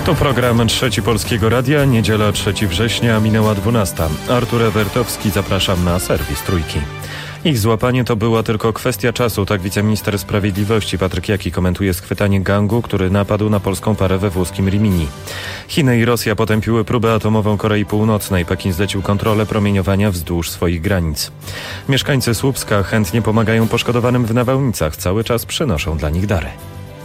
To program Trzeci Polskiego Radia, niedziela 3 września, minęła 12. Artur Ewertowski, zapraszam na serwis Trójki. Ich złapanie to była tylko kwestia czasu, tak wiceminister sprawiedliwości Patryk Jaki komentuje schwytanie gangu, który napadł na polską parę we włoskim Rimini. Chiny i Rosja potępiły próbę atomową Korei Północnej. Pekin zlecił kontrolę promieniowania wzdłuż swoich granic. Mieszkańcy Słupska chętnie pomagają poszkodowanym w nawałnicach. Cały czas przynoszą dla nich dary.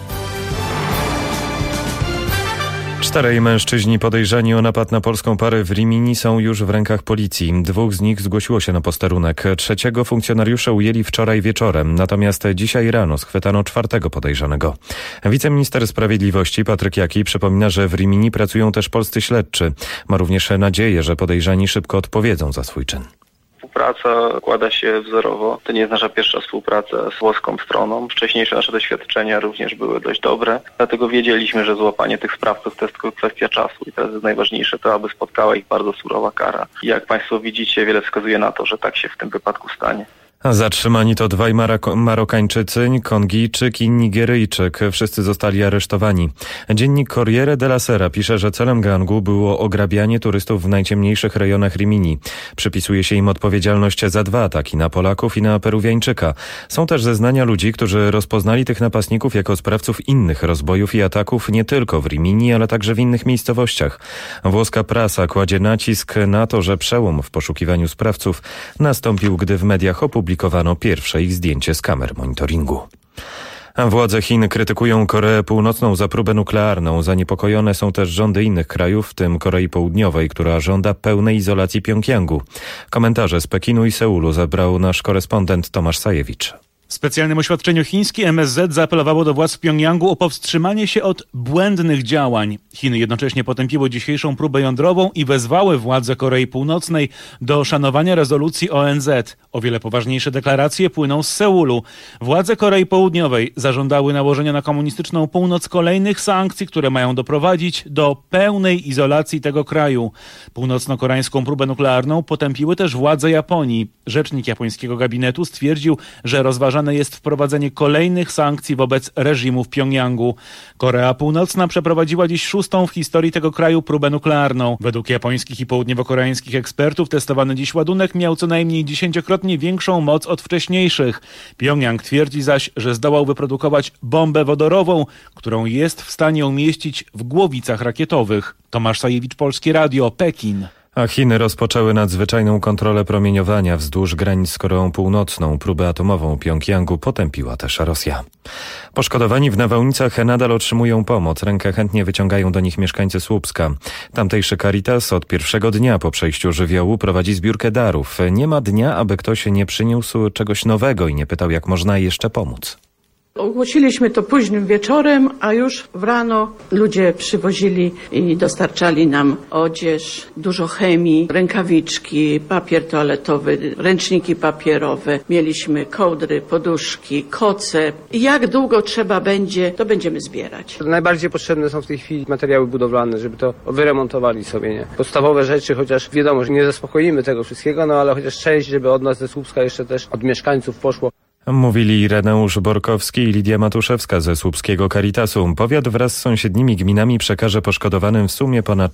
4 mężczyźni podejrzani o napad na polską parę w Rimini są już w rękach policji. 2 z nich zgłosiło się na posterunek. 3 funkcjonariusze ujęli wczoraj wieczorem, natomiast dzisiaj rano schwytano 4 podejrzanego. Wiceminister sprawiedliwości Patryk Jaki przypomina, że w Rimini pracują też polscy śledczy. Ma również nadzieję, że podejrzani szybko odpowiedzą za swój czyn. Współpraca układa się wzorowo. To nie jest nasza pierwsza współpraca z włoską stroną. Wcześniejsze nasze doświadczenia również były dość dobre. Dlatego wiedzieliśmy, że złapanie tych sprawców to jest tylko kwestia czasu. I teraz jest najważniejsze to, aby spotkała ich bardzo surowa kara. I jak Państwo widzicie, wiele wskazuje na to, że tak się w tym wypadku stanie. Zatrzymani to 2 Marokańczycy, Kongijczyk i Nigeryjczyk. Wszyscy zostali aresztowani. Dziennik Corriere della Sera pisze, że celem gangu było ograbianie turystów w najciemniejszych rejonach Rimini. Przypisuje się im odpowiedzialność za 2 ataki na Polaków i na Peruwiańczyka. Są też zeznania ludzi, którzy rozpoznali tych napastników jako sprawców innych rozbojów i ataków nie tylko w Rimini, ale także w innych miejscowościach. Włoska prasa kładzie nacisk na to, że przełom w poszukiwaniu sprawców nastąpił, gdy w mediach opublikowano pierwsze ich zdjęcie z kamer monitoringu. Władze Chin krytykują Koreę Północną za próbę nuklearną. Zaniepokojone są też rządy innych krajów, w tym Korei Południowej, która żąda pełnej izolacji Pjongjangu. Komentarze z Pekinu i Seulu zabrał nasz korespondent Tomasz Sajewicz. W specjalnym oświadczeniu chiński MSZ zaapelowało do władz Pjongjangu o powstrzymanie się od błędnych działań. Chiny jednocześnie potępiły dzisiejszą próbę jądrową i wezwały władze Korei Północnej do szanowania rezolucji ONZ. O wiele poważniejsze deklaracje płyną z Seulu. Władze Korei Południowej zażądały nałożenia na komunistyczną północ kolejnych sankcji, które mają doprowadzić do pełnej izolacji tego kraju. Północno-koreańską próbę nuklearną potępiły też władze Japonii. Rzecznik japońskiego gabinetu stwierdził, że rozważane jest wprowadzenie kolejnych sankcji wobec reżimu w Pjongjangu. Korea Północna przeprowadziła dziś 6. w historii tego kraju próbę nuklearną. Według japońskich i południowo-koreańskich ekspertów testowany dziś ładunek miał co najmniej 10-krotnie większą moc od wcześniejszych. Pjongjang twierdzi zaś, że zdołał wyprodukować bombę wodorową, którą jest w stanie umieścić w głowicach rakietowych. Tomasz Sajewicz, Polskie Radio, Pekin. A Chiny rozpoczęły nadzwyczajną kontrolę promieniowania wzdłuż granic z Koreą Północną. Próbę atomową Pjongjangu potępiła też Rosja. Poszkodowani w nawałnicach nadal otrzymują pomoc. Rękę chętnie wyciągają do nich mieszkańcy Słupska. Tamtejszy Caritas od pierwszego dnia po przejściu żywiołu prowadzi zbiórkę darów. Nie ma dnia, aby ktoś nie przyniósł czegoś nowego i nie pytał, jak można jeszcze pomóc. Ogłosiliśmy to późnym wieczorem, a już w rano ludzie przywozili i dostarczali nam odzież, dużo chemii, rękawiczki, papier toaletowy, ręczniki papierowe. Mieliśmy kołdry, poduszki, koce. Jak długo trzeba będzie, to będziemy zbierać. Najbardziej potrzebne są w tej chwili materiały budowlane, żeby to wyremontowali sobie, nie? Podstawowe rzeczy, chociaż wiadomo, że nie zaspokoimy tego wszystkiego, no ale chociaż część, żeby od nas ze Słupska jeszcze też od mieszkańców poszło. Mówili Ireneusz Borkowski i Lidia Matuszewska ze słupskiego Caritasu. Powiat wraz z sąsiednimi gminami przekaże poszkodowanym w sumie ponad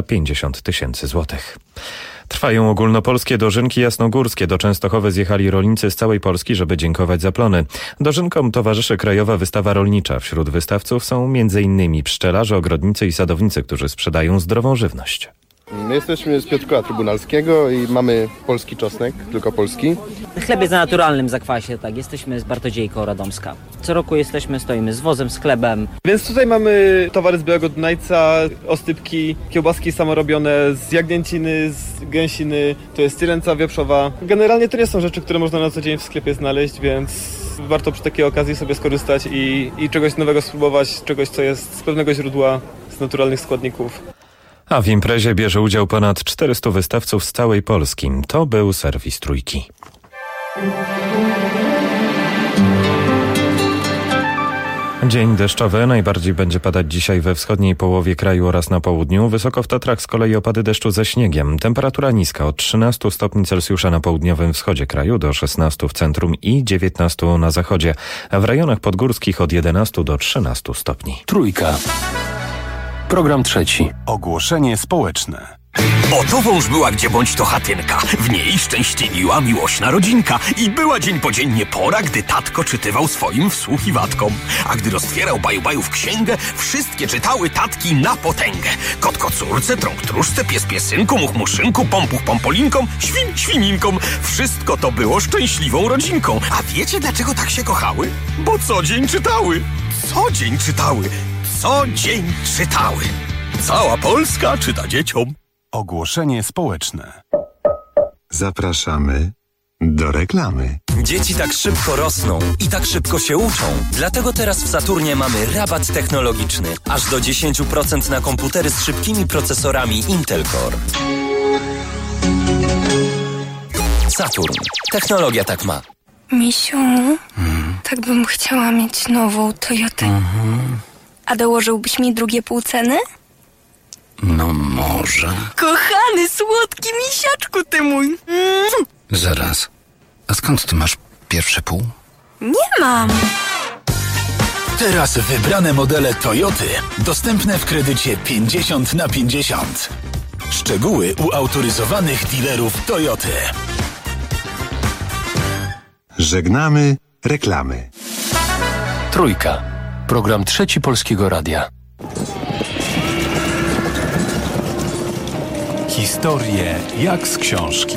350 000 złotych. Trwają ogólnopolskie dożynki jasnogórskie. Do Częstochowy zjechali rolnicy z całej Polski, żeby dziękować za plony. Dożynkom towarzyszy krajowa wystawa rolnicza. Wśród wystawców są m.in. pszczelarze, ogrodnicy i sadownicy, którzy sprzedają zdrową żywność. My jesteśmy z Piotrkowa Trybunalskiego i mamy polski czosnek, tylko polski. Chleb jest na naturalnym zakwasie, tak. Jesteśmy z Bartodziejką Radomska. Co roku stoimy z wozem, z chlebem. Więc tutaj mamy towary z Białego Dunajca, ostypki, kiełbaski samorobione z jagnięciny, z gęsiny, to jest syrenca wieprzowa. Generalnie to nie są rzeczy, które można na co dzień w sklepie znaleźć, więc warto przy takiej okazji sobie skorzystać i czegoś nowego spróbować, czegoś, co jest z pewnego źródła, z naturalnych składników. A w imprezie bierze udział ponad 400 wystawców z całej Polski. To był serwis Trójki. Dzień deszczowy. Najbardziej będzie padać dzisiaj we wschodniej połowie kraju oraz na południu. Wysoko w Tatrach z kolei opady deszczu ze śniegiem. Temperatura niska od 13 stopni Celsjusza na południowym wschodzie kraju do 16 w centrum i 19 na zachodzie. A w rejonach podgórskich od 11 do 13 stopni. Trójka. Program trzeci. Ogłoszenie społeczne. Oto wąż była gdzie bądź to chatynka. W niej szczęśliwiła miłośna rodzinka. I była dzień po dziennie pora, gdy tatko czytywał swoim wsłuchiwatkom. A gdy roztwierał baju-baju w księgę, wszystkie czytały tatki na potęgę. Kot kocurce, trąg tróżce, pies piesynku, much muszynku, pompuch pompolinkom, świn świninkom. Wszystko to było szczęśliwą rodzinką. A wiecie dlaczego tak się kochały? Bo co dzień czytały. Co dzień czytały. Co dzień czytały. Cała Polska czyta dzieciom. Ogłoszenie społeczne. Zapraszamy do reklamy. Dzieci tak szybko rosną i tak szybko się uczą. Dlatego teraz w Saturnie mamy rabat technologiczny. Aż do 10% na komputery z szybkimi procesorami Intel Core. Saturn. Technologia tak ma. Misiu, tak bym chciała mieć nową Toyotę. A dołożyłbyś mi drugie pół ceny? No może. Kochany, słodki misiaczku ty mój. Zaraz. A skąd ty masz pierwsze pół? Nie mam. Teraz wybrane modele Toyoty dostępne w kredycie 50/50. Szczegóły u autoryzowanych dealerów Toyoty. Żegnamy reklamy. Trójka. Program trzeci Polskiego Radia. Historie jak z książki.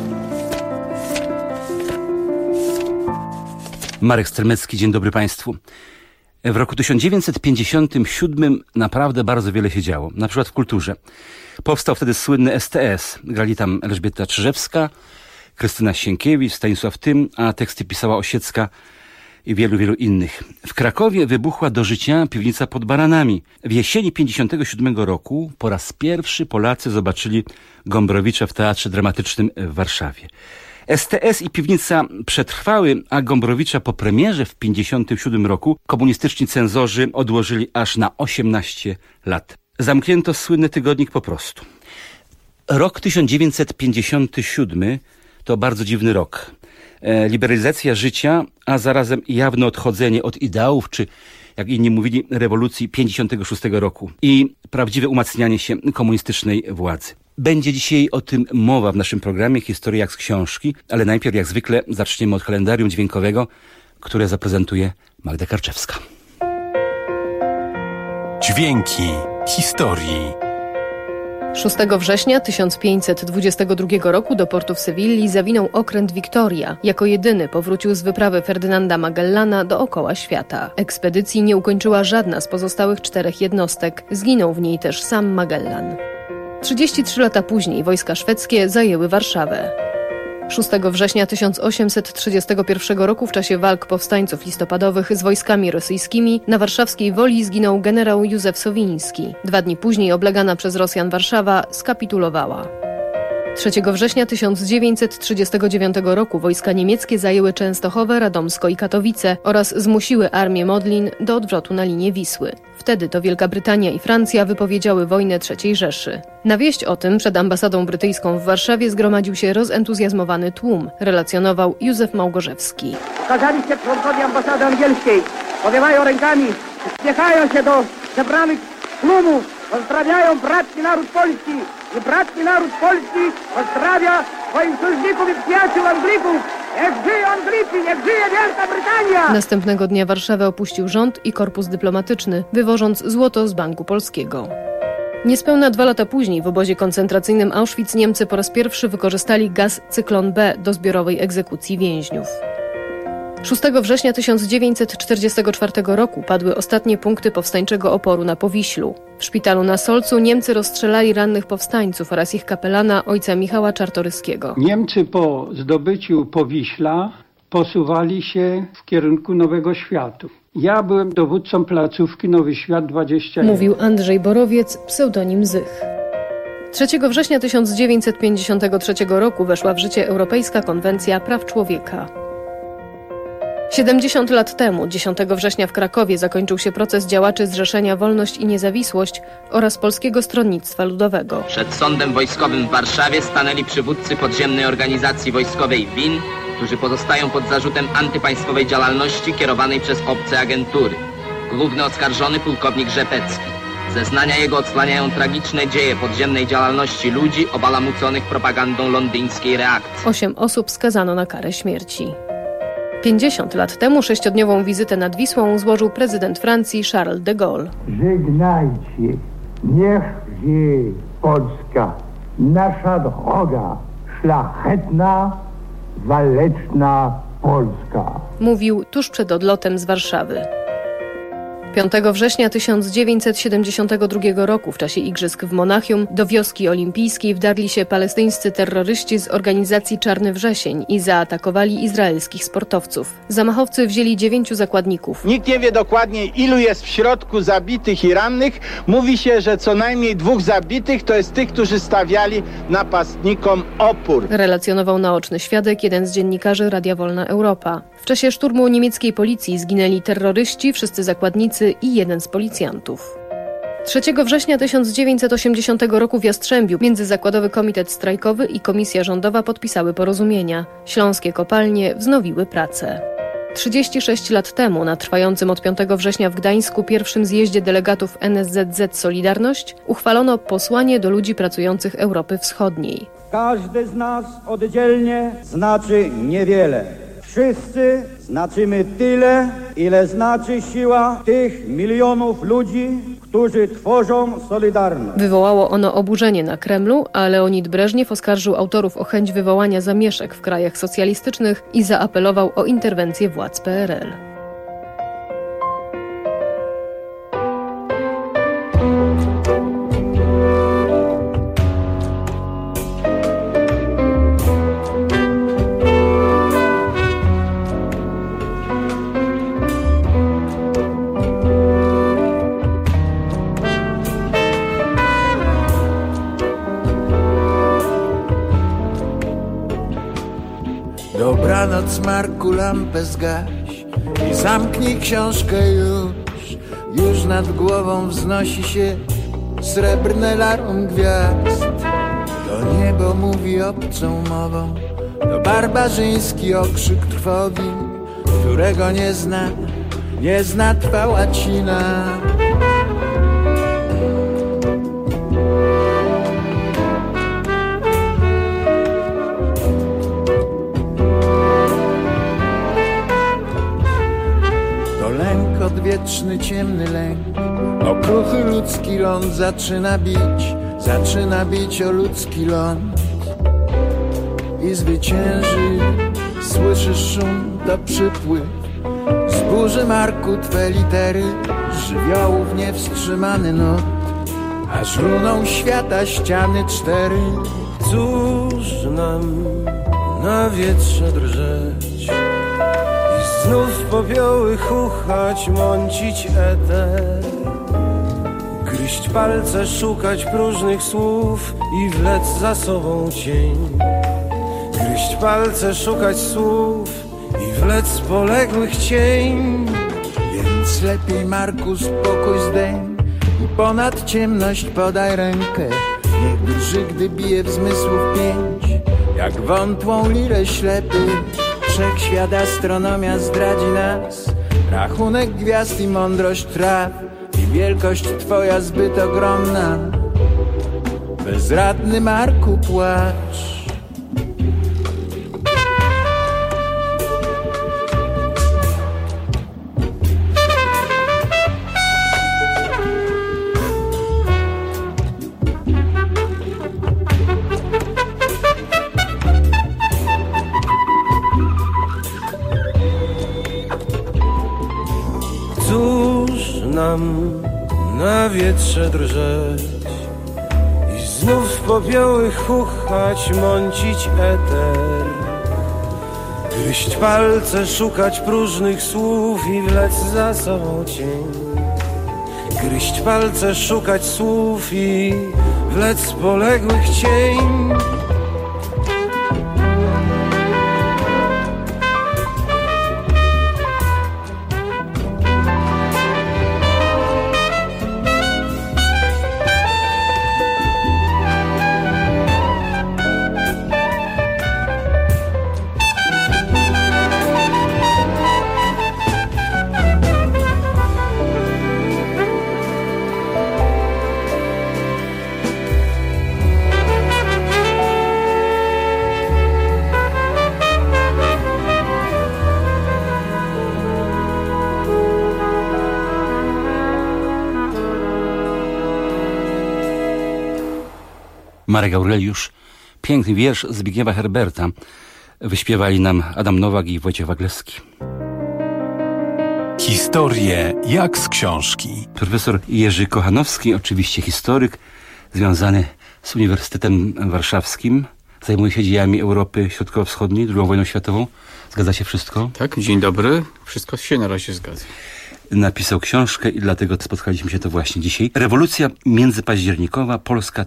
Marek Stremecki, dzień dobry Państwu. W roku 1957 naprawdę bardzo wiele się działo, na przykład w kulturze. Powstał wtedy słynny STS. Grali tam Elżbieta Czyżewska, Krystyna Sienkiewicz, Stanisław Tym, a teksty pisała Osiecka i wielu innych. W Krakowie wybuchła do życia piwnica pod Baranami. W jesieni 57 roku po raz pierwszy Polacy zobaczyli Gombrowicza w Teatrze Dramatycznym w Warszawie. STS i piwnica przetrwały, a Gombrowicza po premierze w 57 roku komunistyczni cenzorzy odłożyli aż na 18 lat. Zamknięto słynny tygodnik Po prostu. Rok 1957 to bardzo dziwny rok. Liberalizacja życia, a zarazem jawne odchodzenie od ideałów, czy jak inni mówili, rewolucji 56 roku i prawdziwe umacnianie się komunistycznej władzy. Będzie dzisiaj o tym mowa w naszym programie Historia jak z książki, ale najpierw jak zwykle zaczniemy od kalendarium dźwiękowego, które zaprezentuje Magda Karczewska. Dźwięki historii. 6 września 1522 roku do portu w Sewilli zawinął okręt Victoria. Jako jedyny powrócił z wyprawy Ferdynanda Magellana dookoła świata. Ekspedycji nie ukończyła żadna z pozostałych 4 jednostek. Zginął w niej też sam Magellan. 33 lata później wojska szwedzkie zajęły Warszawę. 6 września 1831 roku w czasie walk powstańców listopadowych z wojskami rosyjskimi na warszawskiej Woli zginął generał Józef Sowiński. 2 dni później oblegana przez Rosjan Warszawa skapitulowała. 3 września 1939 roku wojska niemieckie zajęły Częstochowę, Radomsko i Katowice oraz zmusiły armię Modlin do odwrotu na linię Wisły. Wtedy to Wielka Brytania i Francja wypowiedziały wojnę III Rzeszy. Na wieść o tym przed ambasadą brytyjską w Warszawie zgromadził się rozentuzjazmowany tłum, relacjonował Józef Małgorzewski. Okazali się członkowie ambasady angielskiej, powiewają rękami, uśmiechają się do zebranych tłumów, pozdrawiają bratni naród polski i bratni naród polski pozdrawia swoich sojuszników i przyjaciół Anglików. Niech żyją Anglicy, niech żyje Wielka Brytania! Następnego dnia Warszawę opuścił rząd i korpus dyplomatyczny, wywożąc złoto z Banku Polskiego. Niespełna 2 lata później w obozie koncentracyjnym Auschwitz Niemcy po raz pierwszy wykorzystali gaz cyklon B do zbiorowej egzekucji więźniów. 6 września 1944 roku padły ostatnie punkty powstańczego oporu na Powiślu. W szpitalu na Solcu Niemcy rozstrzelali rannych powstańców oraz ich kapelana ojca Michała Czartoryskiego. Niemcy po zdobyciu Powiśla posuwali się w kierunku Nowego Światu. Ja byłem dowódcą placówki Nowy Świat 21. Mówił Andrzej Borowiec, pseudonim Zych. 3 września 1953 roku weszła w życie Europejska Konwencja Praw Człowieka. 70 lat temu, 10 września w Krakowie zakończył się proces działaczy Zrzeszenia Wolność i Niezawisłość oraz Polskiego Stronnictwa Ludowego. Przed sądem wojskowym w Warszawie stanęli przywódcy podziemnej organizacji wojskowej WIN, którzy pozostają pod zarzutem antypaństwowej działalności kierowanej przez obce agentury. Główny oskarżony pułkownik Rzepecki. Zeznania jego odsłaniają tragiczne dzieje podziemnej działalności ludzi obalamuconych propagandą londyńskiej reakcji. 8 osób skazano na karę śmierci. 50 lat temu 6-dniową wizytę nad Wisłą złożył prezydent Francji Charles de Gaulle. Żegnajcie, niech żyje Polska, nasza droga, szlachetna, waleczna Polska. Mówił tuż przed odlotem z Warszawy. 5 września 1972 roku w czasie igrzysk w Monachium do wioski olimpijskiej wdarli się palestyńscy terroryści z organizacji Czarny Wrzesień i zaatakowali izraelskich sportowców. Zamachowcy wzięli 9 zakładników. Nikt nie wie dokładnie, ilu jest w środku zabitych i rannych. Mówi się, że co najmniej 2 zabitych to jest tych, którzy stawiali napastnikom opór. Relacjonował naoczny świadek, jeden z dziennikarzy Radia Wolna Europa. W czasie szturmu niemieckiej policji zginęli terroryści, wszyscy zakładnicy i jeden z policjantów. 3 września 1980 roku w Jastrzębiu Międzyzakładowy Komitet Strajkowy i Komisja Rządowa podpisały porozumienia. Śląskie kopalnie wznowiły pracę. 36 lat temu na trwającym od 5 września w Gdańsku pierwszym zjeździe delegatów NSZZ Solidarność uchwalono posłanie do ludzi pracujących Europy Wschodniej. Każdy z nas oddzielnie znaczy niewiele. Wszyscy znaczymy tyle, ile znaczy siła tych milionów ludzi, którzy tworzą Solidarność. Wywołało ono oburzenie na Kremlu, a Leonid Breżniew oskarżył autorów o chęć wywołania zamieszek w krajach socjalistycznych i zaapelował o interwencję władz PRL. Dobranoc, Marku, lampę zgaś i zamknij książkę już nad głową wznosi się srebrne larum gwiazd. To niebo mówi obcą mową, to barbarzyński okrzyk trwogi, którego nie zna twa łacina. Odwieczny, ciemny lęk, okruchy ludzki ląd zaczyna bić o ludzki ląd i zwycięży. Słyszysz szum, to przypływ z burzy, Marku, twe litery, żywiołów niewstrzymany nut, aż runą świata ściany 4. Cóż nam na wietrze drżeć, znów popioły chuchać, mącić eter, gryźć palce, szukać próżnych słów i wlec za sobą cień. Gryźć palce, szukać słów i wlec poległych cień. Więc lepiej, Marku, spokój zdejm i ponad ciemność podaj rękę. Niech drży, gdy bije w zmysłów pięć, jak wątłą lirę ślepy. Wszechświat, astronomia zdradzi nas, rachunek gwiazd i mądrość traw, i wielkość twoja zbyt ogromna. Bezradny, Marku, płacz. Na wietrze drżeć i znów popioły chuchać, mącić eter, gryźć palce, szukać próżnych słów i wlec za sobą cień. Gryźć palce, szukać słów i wlec poległych cień. Marek Aureliusz. Piękny wiersz Zbigniewa Herberta wyśpiewali nam Adam Nowak i Wojciech Waglewski. Historie jak z książki. Profesor Jerzy Kochanowski, oczywiście historyk, związany z Uniwersytetem Warszawskim. Zajmuje się dziejami Europy Środkowo-Wschodniej, II wojną światową. Zgadza się wszystko? Tak, dzień dobry. Wszystko się na razie zgadza. Napisał książkę i dlatego spotkaliśmy się to właśnie dzisiaj. Rewolucja międzypaździernikowa, Polska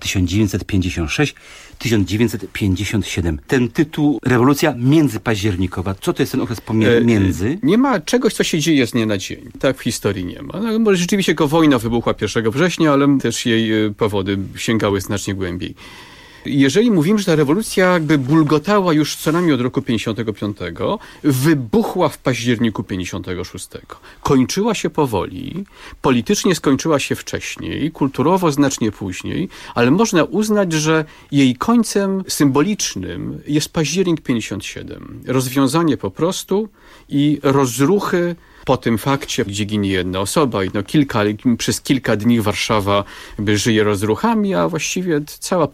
1956-1957. Ten tytuł, rewolucja międzypaździernikowa. Co to jest ten okres pomiędzy? Nie ma czegoś, co się dzieje z dnia na dzień. Tak w historii nie ma. No, może rzeczywiście tylko wojna wybuchła 1 września, ale też jej powody sięgały znacznie głębiej. Jeżeli mówimy, że ta rewolucja jakby bulgotała już co najmniej od roku 55, wybuchła w październiku 56. Kończyła się powoli, politycznie skończyła się wcześniej, kulturowo znacznie później, ale można uznać, że jej końcem symbolicznym jest październik 57. Rozwiązanie po prostu i rozruchy po tym fakcie, gdzie ginie jedna osoba i przez kilka dni Warszawa żyje rozruchami, a właściwie cała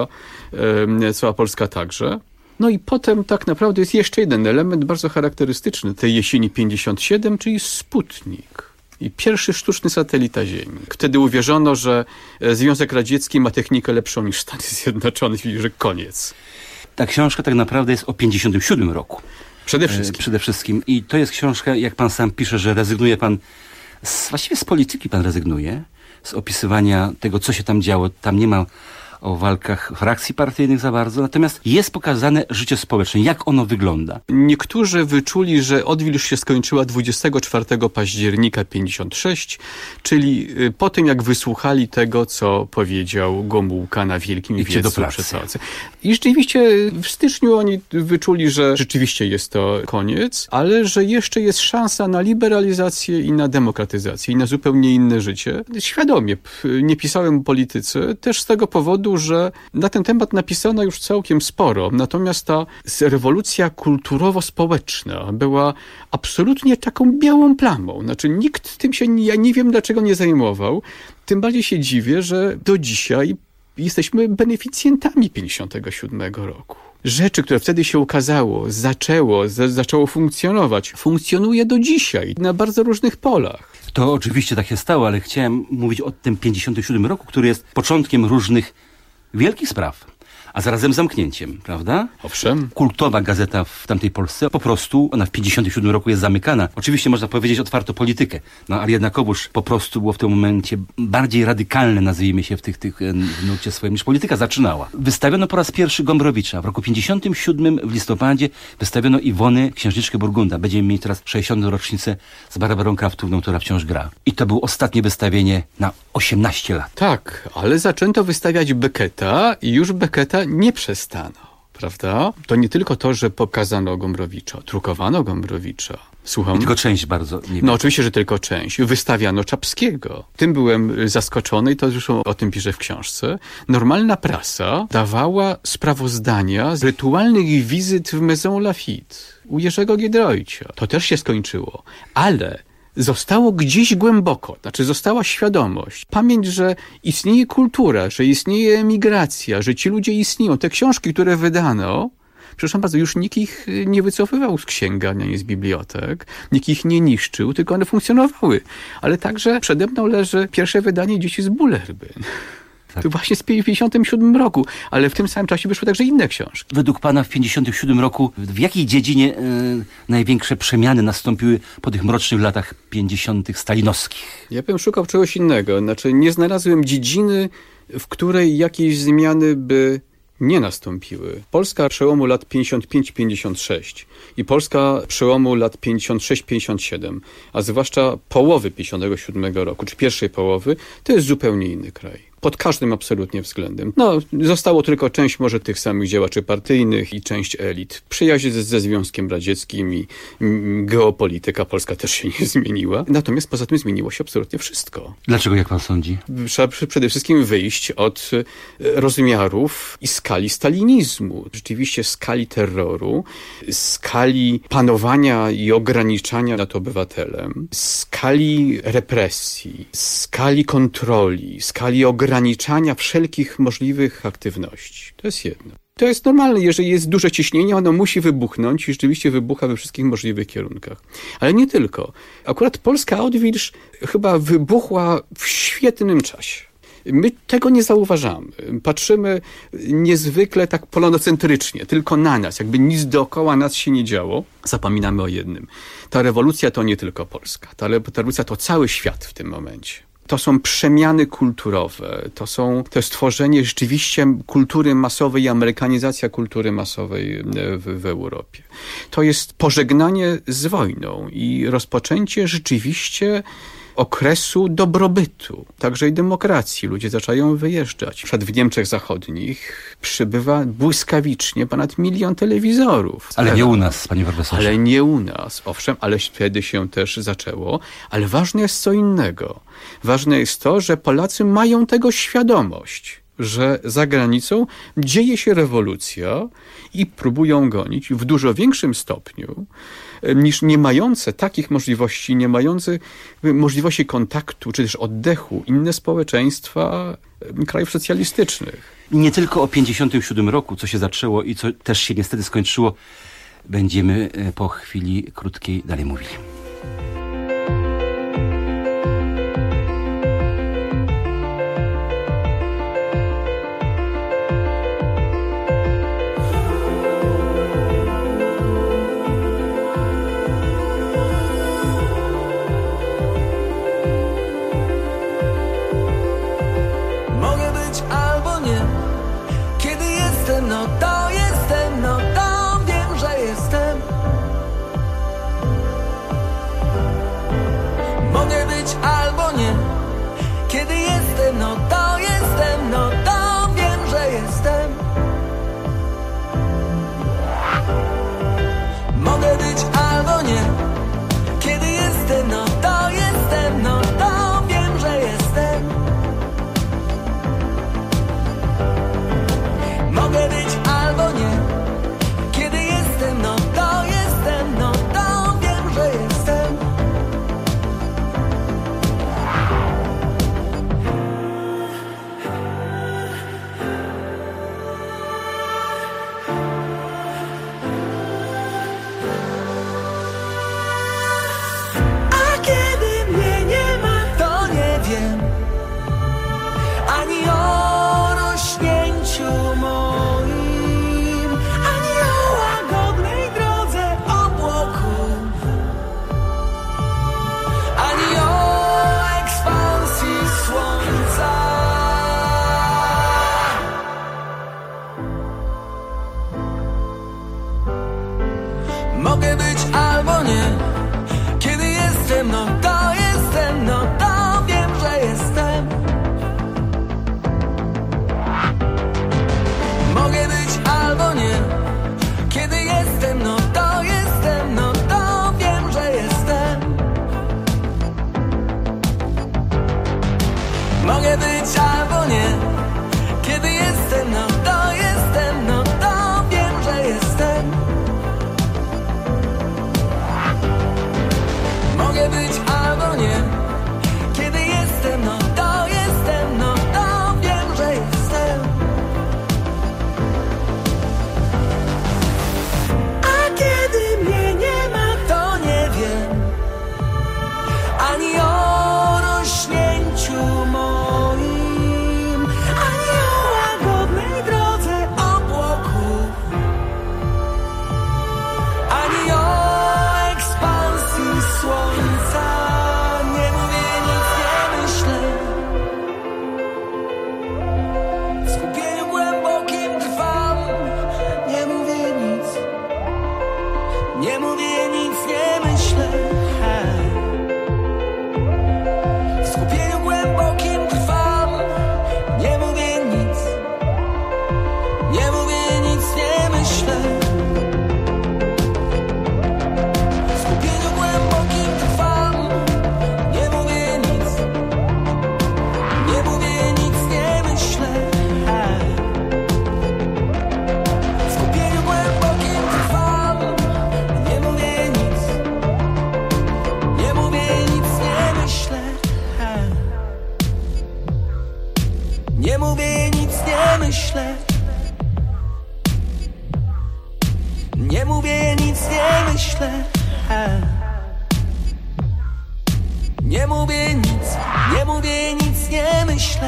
Polska także. No i potem tak naprawdę jest jeszcze jeden element bardzo charakterystyczny tej jesieni 57, czyli Sputnik. I pierwszy sztuczny satelita Ziemi. Wtedy uwierzono, że Związek Radziecki ma technikę lepszą niż Stany Zjednoczone, czyli że koniec. Ta książka tak naprawdę jest o 57 roku. Przede wszystkim. I to jest książka, jak pan sam pisze, że rezygnuje pan, właściwie z polityki pan rezygnuje, z opisywania tego, co się tam działo. Tam nie ma o walkach frakcji partyjnych za bardzo, natomiast jest pokazane życie społeczne, jak ono wygląda. Niektórzy wyczuli, że odwilż się skończyła 24 października 56, czyli po tym, jak wysłuchali tego, co powiedział Gomułka na Wielkim Wiecu Przesadze. I rzeczywiście w styczniu oni wyczuli, że rzeczywiście jest to koniec, ale że jeszcze jest szansa na liberalizację i na demokratyzację i na zupełnie inne życie. Świadomie nie pisałem o polityce, też z tego powodu, że na ten temat napisano już całkiem sporo, natomiast ta rewolucja kulturowo-społeczna była absolutnie taką białą plamą. Znaczy nikt tym się, ja nie wiem dlaczego nie zajmował, tym bardziej się dziwię, że do dzisiaj jesteśmy beneficjentami 57 roku. Rzeczy, które wtedy się ukazało, zaczęło funkcjonować, funkcjonuje do dzisiaj na bardzo różnych polach. To oczywiście tak się stało, ale chciałem mówić o tym 57 roku, który jest początkiem różnych wielkich spraw, a zarazem zamknięciem, prawda? Owszem. Kultowa gazeta w tamtej Polsce, po prostu ona w 57 roku jest zamykana. Oczywiście można powiedzieć otwarto politykę, no ale jednakowoż po prostu było w tym momencie bardziej radykalne, nazwijmy się w w nurcie swoim, niż polityka zaczynała. Wystawiono po raz pierwszy Gombrowicza. W roku 57 w listopadzie wystawiono Iwonę, księżniczkę Burgunda. Będziemy mieli teraz 60. rocznicę z Barbarą Kraftówną, która wciąż gra. I to było ostatnie wystawienie na 18 lat. Tak, ale zaczęto wystawiać Becketa i już Becketa nie przestano, prawda? To nie tylko to, że pokazano Gombrowicza, drukowano Gombrowicza. Słucham? I tylko część bardzo. No oczywiście, że tylko część. Wystawiano Czapskiego. Tym byłem zaskoczony i to zresztą o tym piszę w książce. Normalna prasa dawała sprawozdania z rytualnych wizyt w Maison Lafitte u Jerzego Giedroycia. To też się skończyło. Ale zostało gdzieś głęboko, znaczy została świadomość, pamięć, że istnieje kultura, że istnieje emigracja, że ci ludzie istnieją. Te książki, które wydano, przepraszam bardzo, już nikt ich nie wycofywał z księgarni ani z bibliotek, nikt ich nie niszczył, tylko one funkcjonowały. Ale także przede mną leży pierwsze wydanie Dzieci z Bullerbyn. Tak. To właśnie z 57 roku, ale w tym samym czasie wyszły także inne książki. Według pana w 57 roku w jakiej dziedzinie największe przemiany nastąpiły po tych mrocznych latach 50. stalinowskich? Ja bym szukał czegoś innego. Znaczy nie znalazłem dziedziny, w której jakieś zmiany by nie nastąpiły. Polska przełomu lat 55-56 i Polska przełomu lat 56-57, a zwłaszcza połowy 57 roku, czy pierwszej połowy, to jest zupełnie inny kraj. Pod każdym absolutnie względem. No, zostało tylko część może tych samych działaczy partyjnych i część elit. Przyjaźń ze Związkiem Radzieckim i geopolityka polska też się nie zmieniła. Natomiast poza tym zmieniło się absolutnie wszystko. Dlaczego, jak pan sądzi? Trzeba przede wszystkim wyjść od rozmiarów i skali stalinizmu. Rzeczywiście skali terroru, skali panowania i ograniczania nad obywatelem, skali represji, skali kontroli, skali ograniczenia ograniczania wszelkich możliwych aktywności. To jest jedno. To jest normalne, jeżeli jest duże ciśnienie, ono musi wybuchnąć i rzeczywiście wybucha we wszystkich możliwych kierunkach. Ale nie tylko. Akurat polska odwilż chyba wybuchła w świetnym czasie. My tego nie zauważamy. Patrzymy niezwykle tak polonocentrycznie, tylko na nas, jakby nic dookoła nas się nie działo. Zapominamy o jednym. Ta rewolucja to nie tylko Polska. Ta rewolucja to cały świat w tym momencie. To są przemiany kulturowe, to jest tworzenie rzeczywiście kultury masowej i amerykanizacja kultury masowej w Europie. To jest pożegnanie z wojną i rozpoczęcie rzeczywiście okresu dobrobytu, także i demokracji. Ludzie zaczynają wyjeżdżać. Przed w Niemczech Zachodnich przybywa błyskawicznie ponad 1 milion telewizorów. Ale nie u nas, panie profesorze. Ale nie u nas, owszem, ale wtedy się też zaczęło. Ale ważne jest co innego. Ważne jest to, że Polacy mają tego świadomość, że za granicą dzieje się rewolucja i próbują gonić w dużo większym stopniu niż nie mające takich możliwości, nie mające możliwości kontaktu czy też oddechu inne społeczeństwa krajów socjalistycznych. Nie tylko o 1957 roku, co się zaczęło i co też się niestety skończyło, będziemy po chwili krótkiej dalej mówili. Mogę być albo nie. Kiedy jestem, no to jestem, no to wiem, że jestem. Mogę być albo nie. Kiedy jestem, no to jestem, no to wiem, że jestem. Mogę być albo nie. Kiedy jestem, no to jestem, no to wiem, że jestem. Mogę być albo nie. Kiedy jestem, no to jestem, no to wiem, że jestem. A kiedy mnie nie ma, to nie wiem ani o rośnięciu moim, ani o łagodnej drodze. myślę. Nie mówię nic, nie myślę. Nie mówię nic, nie mówię nic, nie myślę.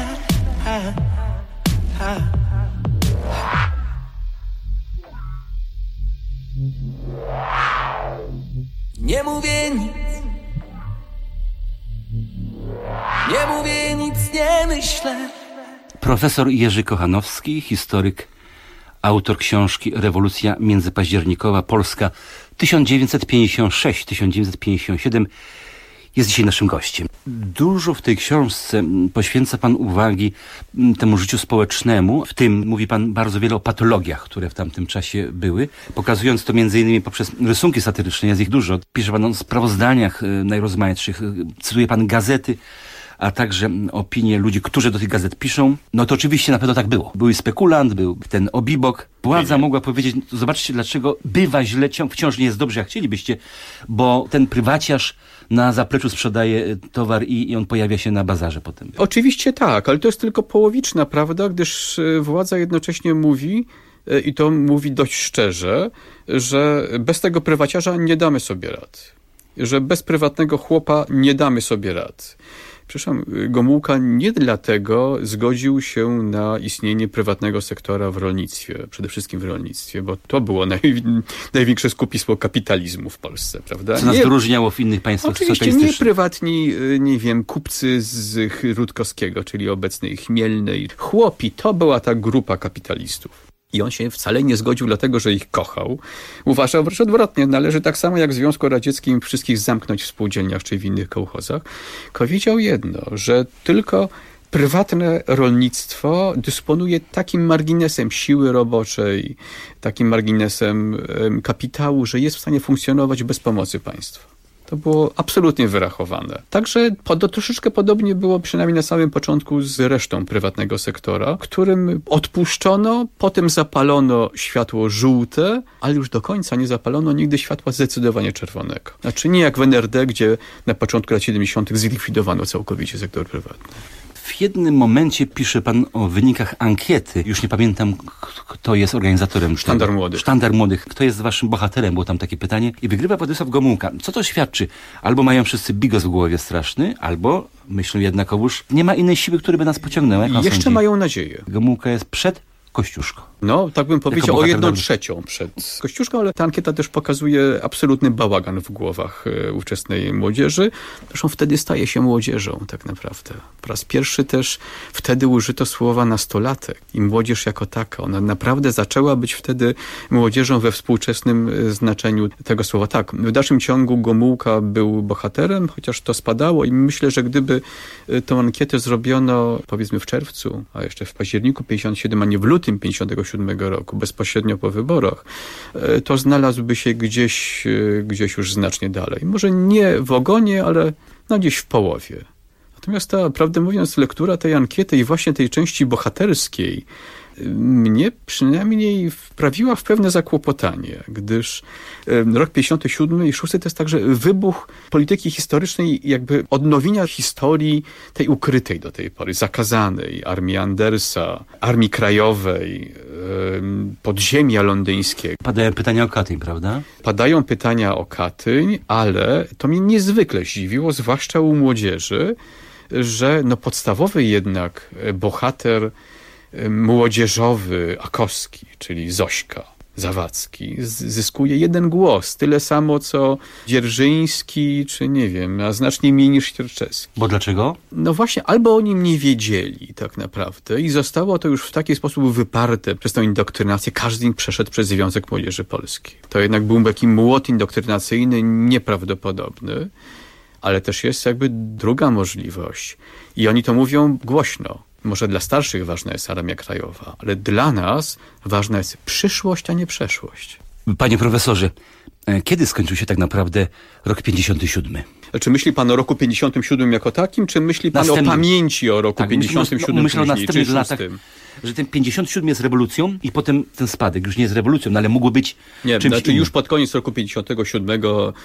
Nie mówię nic. Nie mówię nic, nie myślę. Profesor Jerzy Kochanowski, historyk, autor książki Rewolucja międzypaździernikowa Polska 1956-1957 jest dzisiaj naszym gościem. Dużo w tej książce poświęca pan uwagi temu życiu społecznemu. W tym mówi pan bardzo wiele o patologiach, które w tamtym czasie były, pokazując to między innymi poprzez rysunki satyryczne, jest ich dużo. Pisze pan o sprawozdaniach najrozmaitszych, cytuje pan gazety, a także opinie ludzi, którzy do tych gazet piszą. No to oczywiście na pewno tak było. Był spekulant, był ten obibok. Władza mogła powiedzieć, zobaczcie dlaczego bywa źle, wciąż nie jest dobrze jak chcielibyście, bo ten prywaciarz na zapleczu sprzedaje towar i on pojawia się na bazarze potem. Oczywiście tak, ale to jest tylko połowiczna prawda, gdyż władza jednocześnie mówi, i to mówi dość szczerze, że bez tego prywaciarza nie damy sobie rad. Że bez prywatnego chłopa nie damy sobie rad. Przepraszam, Gomułka nie dlatego zgodził się na istnienie prywatnego sektora w rolnictwie, przede wszystkim w rolnictwie, bo to było największe skupisko kapitalizmu w Polsce, prawda? Co nas wyróżniało w innych państwach oczywiście nie prywatni, nie wiem, kupcy z Rutkowskiego, czyli obecnej Chmielnej. Chłopi, to była ta grupa kapitalistów. I on się wcale nie zgodził dlatego, że ich kochał. Uważał wręcz odwrotnie. Należy tak samo jak w Związku Radzieckim wszystkich zamknąć w spółdzielniach czy w innych kołchozach. Powiedział jedno, że tylko prywatne rolnictwo dysponuje takim marginesem siły roboczej, takim marginesem kapitału, że jest w stanie funkcjonować bez pomocy państwa. To było absolutnie wyrachowane. Także troszeczkę podobnie było przynajmniej na samym początku z resztą prywatnego sektora, którym odpuszczono, potem zapalono światło żółte, ale już do końca nie zapalono nigdy światła zdecydowanie czerwonego. Znaczy nie jak w NRD, gdzie na początku lat 70. zlikwidowano całkowicie sektor prywatny. W jednym momencie pisze pan o wynikach ankiety. Już nie pamiętam, kto jest organizatorem. Sztandar Młodych. Sztandar Młodych. Kto jest waszym bohaterem? Było tam takie pytanie. I wygrywa Władysław Gomułka. Co to świadczy? Albo mają wszyscy bigos w głowie straszny, albo myślą jednakowoż nie ma innej siły, która by nas pociągnęła. Jeszcze mają nadzieję. Gomułka jest przed Kościuszko. No, tak bym powiedział, o 1/3 przed Kościuszką, ale ta ankieta też pokazuje absolutny bałagan w głowach ówczesnej młodzieży. Zresztą wtedy staje się młodzieżą tak naprawdę. Po raz pierwszy też wtedy użyto słowa nastolatek i młodzież jako taka. Ona naprawdę zaczęła być wtedy młodzieżą we współczesnym znaczeniu tego słowa. Tak, w dalszym ciągu Gomułka był bohaterem, chociaż to spadało i myślę, że gdyby tą ankietę zrobiono powiedzmy w czerwcu, a jeszcze w październiku 57, a nie w lutym 57 roku, bezpośrednio po wyborach, to znalazłby się gdzieś już znacznie dalej. Może nie w ogonie, ale gdzieś w połowie. Natomiast ta, prawdę mówiąc, lektura tej ankiety i właśnie tej części bohaterskiej mnie przynajmniej wprawiła w pewne zakłopotanie, gdyż rok 57 i 6 to jest także wybuch polityki historycznej, jakby odnowienia historii tej ukrytej do tej pory, zakazanej, armii Andersa, Armii Krajowej, podziemia londyńskiego. Padają pytania o Katyń, prawda? Padają pytania o Katyń, ale to mnie niezwykle zdziwiło, zwłaszcza u młodzieży, że podstawowy jednak bohater młodzieżowy Akowski, czyli Zośka Zawadzki, zyskuje 1 głos. Tyle samo, co Dzierżyński, czy nie wiem, a znacznie mniej niż Ścierczewski. Bo dlaczego? No właśnie, albo o nim nie wiedzieli tak naprawdę i zostało to już w taki sposób wyparte przez tą indoktrynację. Każdy z nich przeszedł przez Związek Młodzieży Polskiej. To jednak był taki młot indoktrynacyjny nieprawdopodobny, ale też jest jakby druga możliwość. I oni to mówią głośno. Może dla starszych ważna jest Armia Krajowa, ale dla nas ważna jest przyszłość, a nie przeszłość. Panie profesorze, kiedy skończył się tak naprawdę rok 57? Czy myśli pan o roku 57 jako takim, czy myśli pan o pamięci o roku 57? Myślę o następnych latach. że ten 57 jest rewolucją i potem ten spadek już nie jest rewolucją, no ale mógł być czymś innym. Już pod koniec roku 57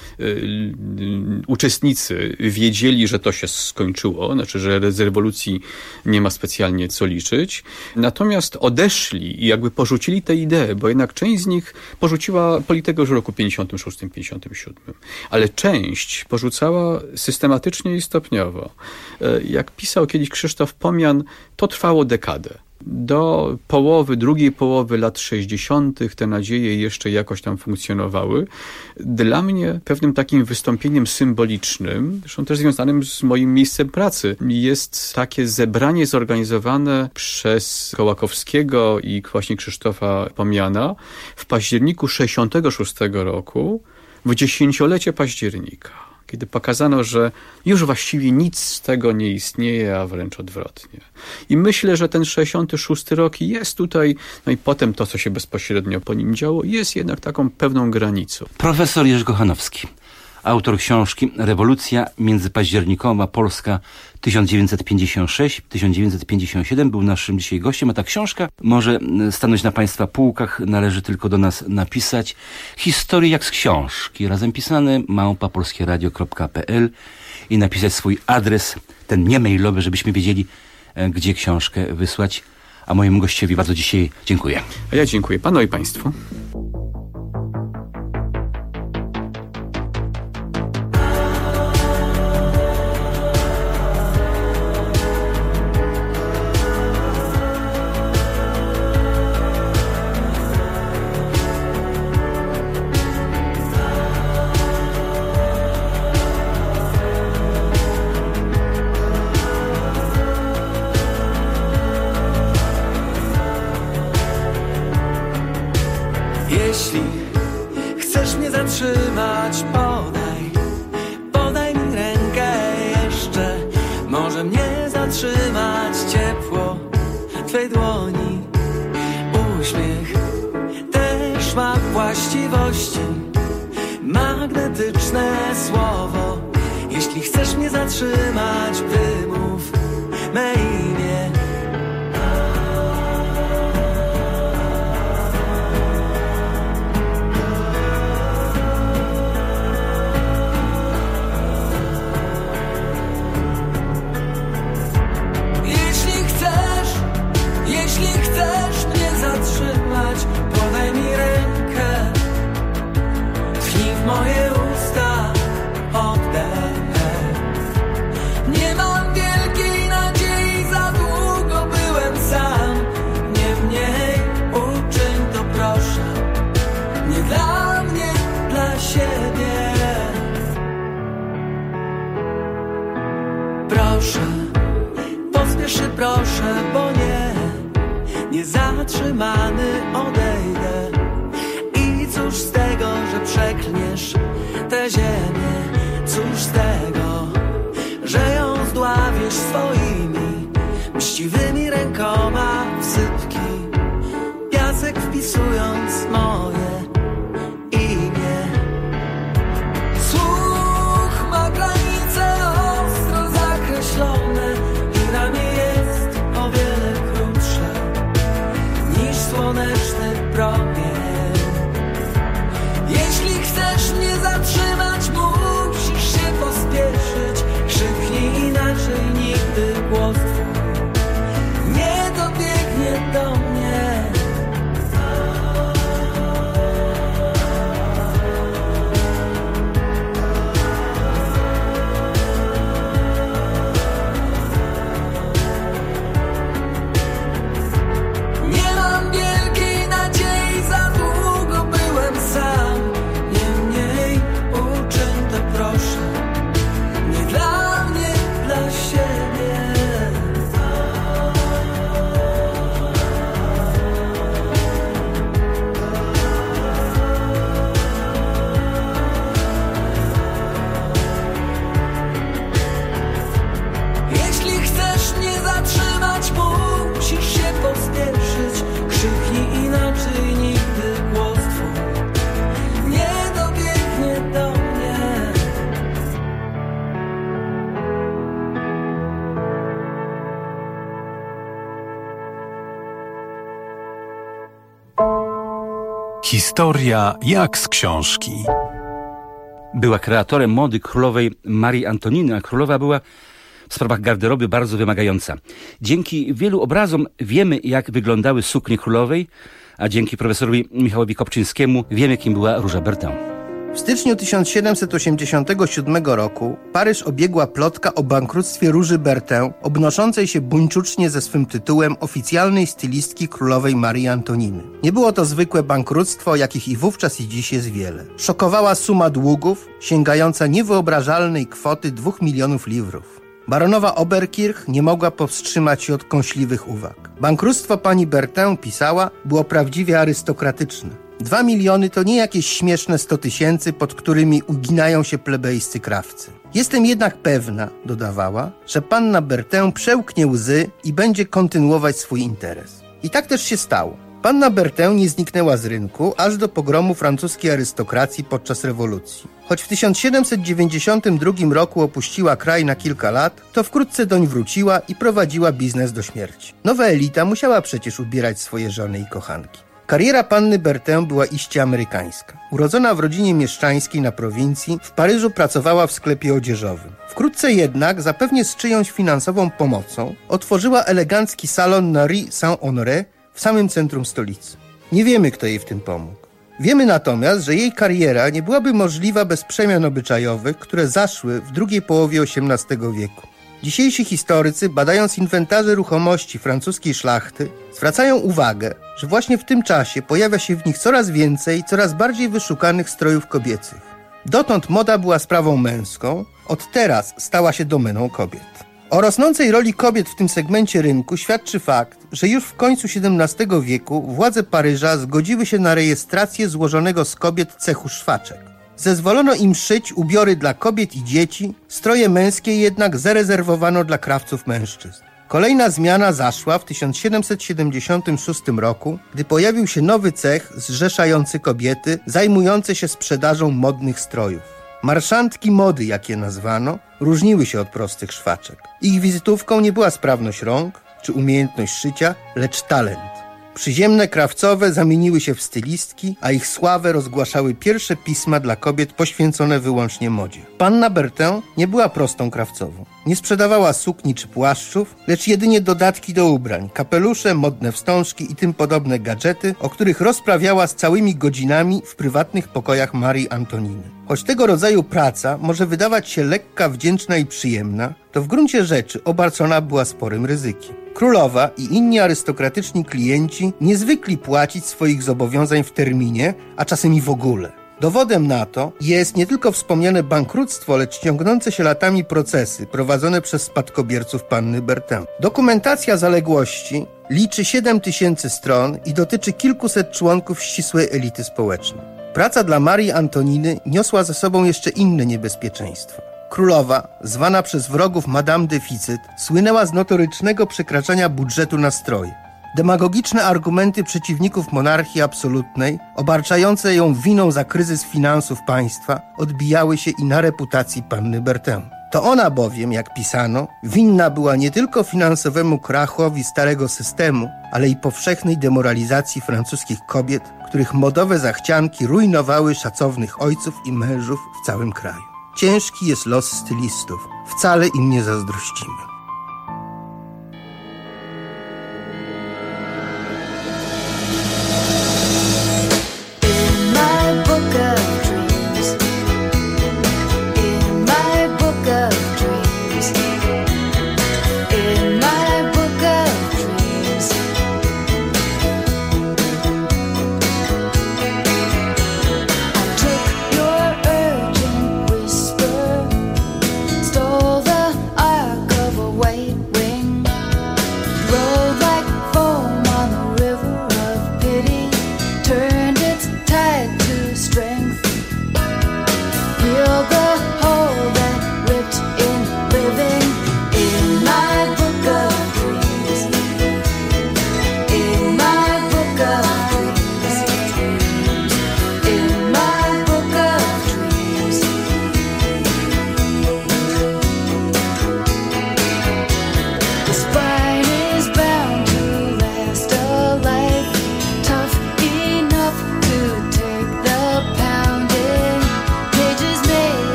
uczestnicy wiedzieli, że to się skończyło, znaczy, że z rewolucji nie ma specjalnie co liczyć. Natomiast odeszli i jakby porzucili te idee, bo jednak część z nich porzuciła politykę już w roku 56-57. Ale część porzucała systematycznie i stopniowo. Jak pisał kiedyś Krzysztof Pomian, to trwało dekadę. Do drugiej połowy lat 60. te nadzieje jeszcze jakoś tam funkcjonowały. Dla mnie pewnym takim wystąpieniem symbolicznym, zresztą też związanym z moim miejscem pracy, jest takie zebranie zorganizowane przez Kołakowskiego i właśnie Krzysztofa Pomiana w październiku 66 roku, w 10-lecie października, kiedy pokazano, że już właściwie nic z tego nie istnieje, a wręcz odwrotnie. I myślę, że ten 66 rok jest tutaj, no i potem to, co się bezpośrednio po nim działo, jest jednak taką pewną granicą. Profesor Jerzy Kochanowski, autor książki Rewolucja międzypaździernikowa Polska 1956-1957, był naszym dzisiaj gościem, a ta książka może stanąć na Państwa półkach, należy tylko do nas napisać. Historie jak z książki, razem pisane, @polskieradio.pl i napisać swój adres, ten nie mailowy, żebyśmy wiedzieli, gdzie książkę wysłać. A mojemu gościowi bardzo dzisiaj dziękuję. A ja dziękuję Panu i Państwu. Jeśli chcesz mnie zatrzymać, podaj mi rękę jeszcze. Może mnie zatrzymać ciepło Twej dłoni. Uśmiech też ma właściwości, magnetyczne słowo. Jeśli chcesz mnie zatrzymać, wymów me imię. Jeśli chcesz mnie zatrzymać, podaj mi rękę, tchnij w moje usta oddech. Nie mam wielkiej nadziei, za długo byłem sam. Niemniej uczyń to proszę, nie dla mnie, dla siebie. Proszę, pospiesz, proszę, bo niezatrzymany odejdę. I cóż z tego, że przeklniesz tę ziemię? Cóż z tego, że ją zdławiesz swoimi mściwymi rękoma w sypki, piasek wpisując moje imię. Słuch ma granice ostro zakreślone i ramię jest o wiele krótsze niż słoneczny promień. Jeśli chcesz mnie zatrzymać, musisz się pospieszyć. Historia jak z książki. Była kreatorem mody królowej Marii Antoniny, a królowa była w sprawach garderoby bardzo wymagająca. Dzięki wielu obrazom wiemy, jak wyglądały suknie królowej, a dzięki profesorowi Michałowi Kopczyńskiemu wiemy, kim była Róża Bertin. W styczniu 1787 roku Paryż obiegła plotka o bankructwie Róży Bertin, obnoszącej się buńczucznie ze swym tytułem oficjalnej stylistki królowej Marii Antoniny. Nie było to zwykłe bankructwo, jakich i wówczas i dziś jest wiele. Szokowała suma długów, sięgająca niewyobrażalnej kwoty 2 milionów liwrów. Baronowa Oberkirch nie mogła powstrzymać się od kąśliwych uwag. Bankructwo pani Bertin, pisała, było prawdziwie arystokratyczne. 2 miliony to nie jakieś śmieszne 100 000, pod którymi uginają się plebejscy krawcy. Jestem jednak pewna, dodawała, że panna Bertin przełknie łzy i będzie kontynuować swój interes. I tak też się stało. Panna Bertin nie zniknęła z rynku aż do pogromu francuskiej arystokracji podczas rewolucji. Choć w 1792 roku opuściła kraj na kilka lat, to wkrótce doń wróciła i prowadziła biznes do śmierci. Nowa elita musiała przecież ubierać swoje żony i kochanki. Kariera panny Bertin była iście amerykańska. Urodzona w rodzinie mieszczańskiej na prowincji, w Paryżu pracowała w sklepie odzieżowym. Wkrótce jednak, zapewnie z czyjąś finansową pomocą, otworzyła elegancki salon na Rue Saint-Honoré w samym centrum stolicy. Nie wiemy, kto jej w tym pomógł. Wiemy natomiast, że jej kariera nie byłaby możliwa bez przemian obyczajowych, które zaszły w drugiej połowie XVIII wieku. Dzisiejsi historycy, badając inwentarze ruchomości francuskiej szlachty, zwracają uwagę, że właśnie w tym czasie pojawia się w nich coraz więcej, coraz bardziej wyszukanych strojów kobiecych. Dotąd moda była sprawą męską, od teraz stała się domeną kobiet. O rosnącej roli kobiet w tym segmencie rynku świadczy fakt, że już w końcu XVII wieku władze Paryża zgodziły się na rejestrację złożonego z kobiet cechu szwaczek. Zezwolono im szyć ubiory dla kobiet i dzieci, stroje męskie jednak zarezerwowano dla krawców mężczyzn. Kolejna zmiana zaszła w 1776 roku, gdy pojawił się nowy cech zrzeszający kobiety zajmujące się sprzedażą modnych strojów. Marszantki mody, jak je nazwano, różniły się od prostych szwaczek. Ich wizytówką nie była sprawność rąk czy umiejętność szycia, lecz talent. Przyziemne krawcowe zamieniły się w stylistki, a ich sławę rozgłaszały pierwsze pisma dla kobiet poświęcone wyłącznie modzie. Panna Bertin nie była prostą krawcową. Nie sprzedawała sukni czy płaszczów, lecz jedynie dodatki do ubrań, kapelusze, modne wstążki i tym podobne gadżety, o których rozprawiała z całymi godzinami w prywatnych pokojach Marii Antoniny. Choć tego rodzaju praca może wydawać się lekka, wdzięczna i przyjemna, to w gruncie rzeczy obarczona była sporym ryzykiem. Królowa i inni arystokratyczni klienci nie zwykli płacić swoich zobowiązań w terminie, a czasem i w ogóle. Dowodem na to jest nie tylko wspomniane bankructwo, lecz ciągnące się latami procesy prowadzone przez spadkobierców panny Bertin. Dokumentacja zaległości liczy 7000 stron i dotyczy kilkuset członków ścisłej elity społecznej. Praca dla Marii Antoniny niosła ze sobą jeszcze inne niebezpieczeństwa. Królowa, zwana przez wrogów Madame Deficyt, słynęła z notorycznego przekraczania budżetu na stroje. Demagogiczne argumenty przeciwników monarchii absolutnej, obarczające ją winą za kryzys finansów państwa, odbijały się i na reputacji panny Bertin. To ona bowiem, jak pisano, winna była nie tylko finansowemu krachowi starego systemu, ale i powszechnej demoralizacji francuskich kobiet, których modowe zachcianki rujnowały szacownych ojców i mężów w całym kraju. Ciężki jest los stylistów. Wcale im nie zazdrościmy. Stole the ark of a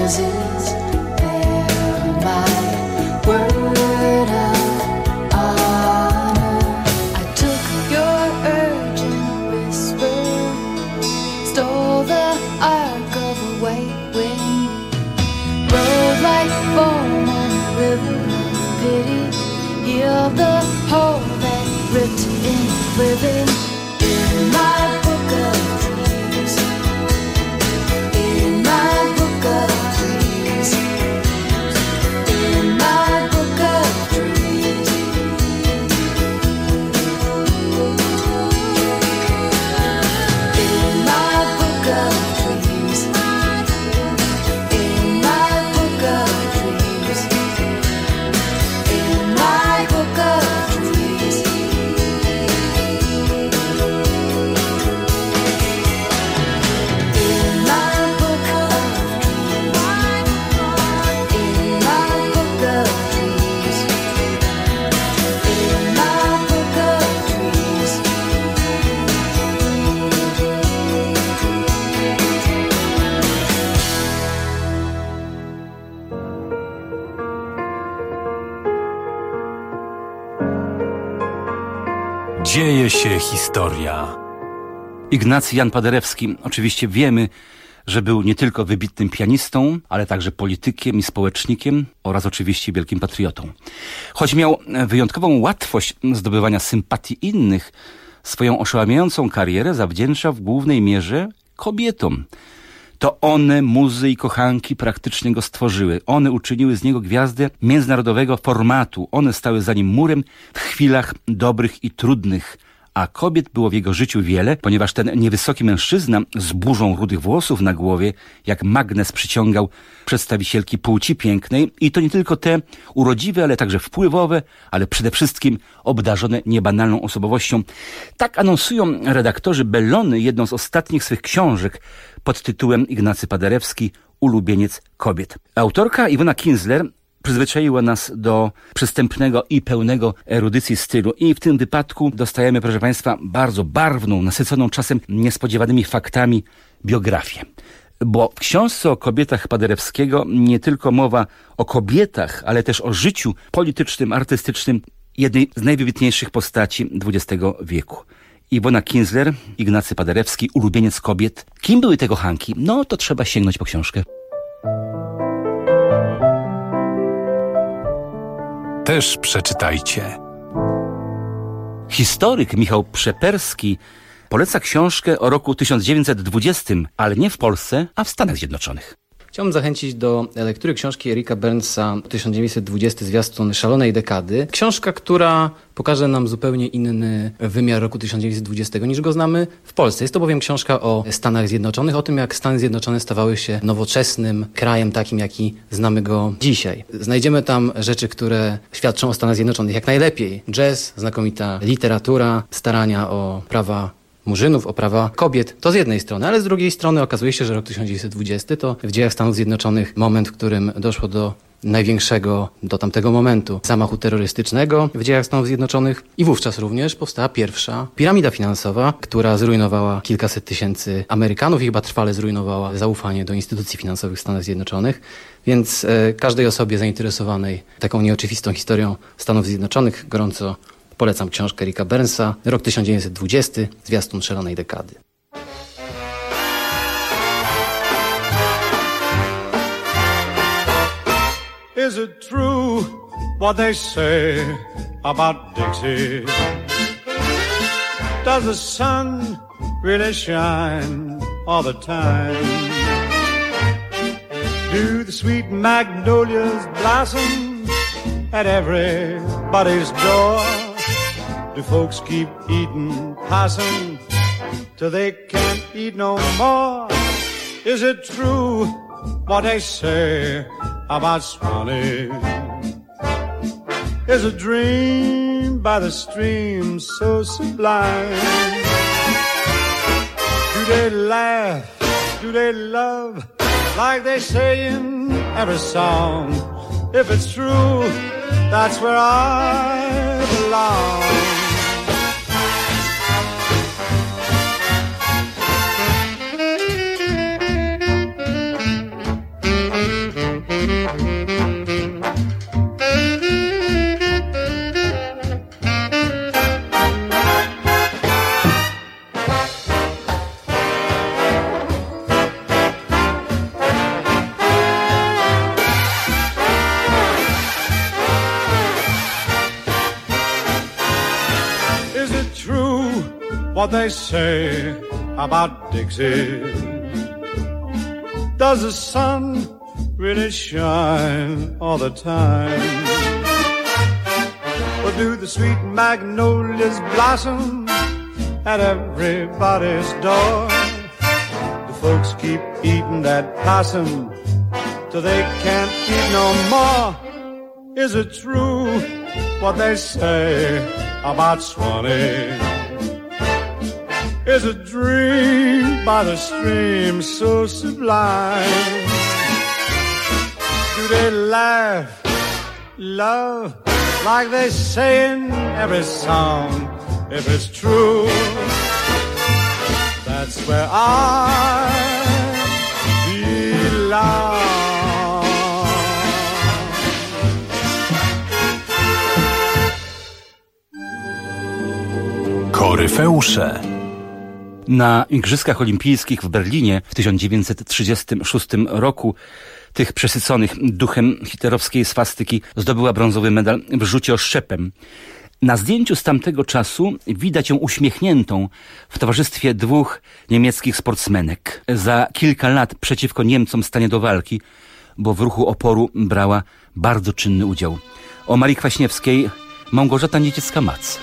roses. They're my word of honor. I took your urgent whisper, stole the arc of a white wind, rode like foam on a river of pity, healed the hole that ripped in living. In my book of dreams, in my book of dreams, in my book of dreams. In my book of dreams, in my book of dreams, in my book of dreams. Dzieje się historia. Ignacy Jan Paderewski. Oczywiście wiemy, że był nie tylko wybitnym pianistą, ale także politykiem i społecznikiem oraz oczywiście wielkim patriotą. Choć miał wyjątkową łatwość zdobywania sympatii innych, swoją oszałamiającą karierę zawdzięcza w głównej mierze kobietom. To one, muzy i kochanki, praktycznie go stworzyły. One uczyniły z niego gwiazdę międzynarodowego formatu. One stały za nim murem w chwilach dobrych i trudnych. A kobiet było w jego życiu wiele, ponieważ ten niewysoki mężczyzna z burzą rudych włosów na głowie jak magnes przyciągał przedstawicielki płci pięknej i to nie tylko te urodziwe, ale także wpływowe, ale przede wszystkim obdarzone niebanalną osobowością. Tak anonsują redaktorzy Bellony jedną z ostatnich swych książek pod tytułem Ignacy Paderewski, ulubieniec kobiet. Autorka Iwona Kienzler przyzwyczaiła nas do przystępnego i pełnego erudycji stylu i w tym wypadku dostajemy, proszę Państwa, bardzo barwną, nasyconą czasem niespodziewanymi faktami biografię. Bo w książce o kobietach Paderewskiego nie tylko mowa o kobietach, ale też o życiu politycznym, artystycznym jednej z najwybitniejszych postaci XX wieku. Iwona Kienzler, Ignacy Paderewski, ulubieniec kobiet. Kim były te kochanki? No to trzeba sięgnąć po książkę. Też przeczytajcie. Historyk Michał Przeperski poleca książkę o roku 1920, ale nie w Polsce, a w Stanach Zjednoczonych. Chciałbym zachęcić do lektury książki Erika Bernsa 1920 zwiastun szalonej dekady. Książka, która pokaże nam zupełnie inny wymiar roku 1920 niż go znamy w Polsce. Jest to bowiem książka o Stanach Zjednoczonych, o tym jak Stany Zjednoczone stawały się nowoczesnym krajem takim, jaki znamy go dzisiaj. Znajdziemy tam rzeczy, które świadczą o Stanach Zjednoczonych jak najlepiej. Jazz, znakomita literatura, starania o prawa murzynów, o prawa kobiet, to z jednej strony, ale z drugiej strony okazuje się, że rok 1920 to w dziejach Stanów Zjednoczonych moment, w którym doszło do największego do tamtego momentu zamachu terrorystycznego w dziejach Stanów Zjednoczonych i wówczas również powstała pierwsza piramida finansowa, która zrujnowała kilkaset tysięcy Amerykanów i chyba trwale zrujnowała zaufanie do instytucji finansowych w Stanach Zjednoczonych, więc każdej osobie zainteresowanej taką nieoczywistą historią Stanów Zjednoczonych gorąco polecam książkę Erika Bernsa, rok 1920, zwiastun szalonej dekady. Is it true what they say about Dixie? Does the sun really shine all the time? Do the sweet magnolias blossom at everybody's door? Do folks keep eating possum till they can't eat no more? Is it true what they say about Swanee? Is a dream by the stream so sublime? Do they laugh? Do they love like they say in every song? If it's true, that's where I belong. what they say about Dixie. Does the sun really shine all the time? Or do the sweet magnolias blossom at everybody's door? The folks keep eating that possum till they can't eat no more. Is it true what they say about Swanee? Is a dream by the stream so sublime? Do they laugh, love, like they say in every song? If it's true, that's where I belong. Koryfeusze. Na Igrzyskach Olimpijskich w Berlinie w 1936 roku, tych przesyconych duchem hitlerowskiej swastyki, zdobyła brązowy medal w rzucie oszczepem. Na zdjęciu z tamtego czasu widać ją uśmiechniętą w towarzystwie dwóch niemieckich sportsmenek. Za kilka lat przeciwko Niemcom stanie do walki, bo w ruchu oporu brała bardzo czynny udział. O Marii Kwaśniewskiej Małgorzata Nieciecka-Mac.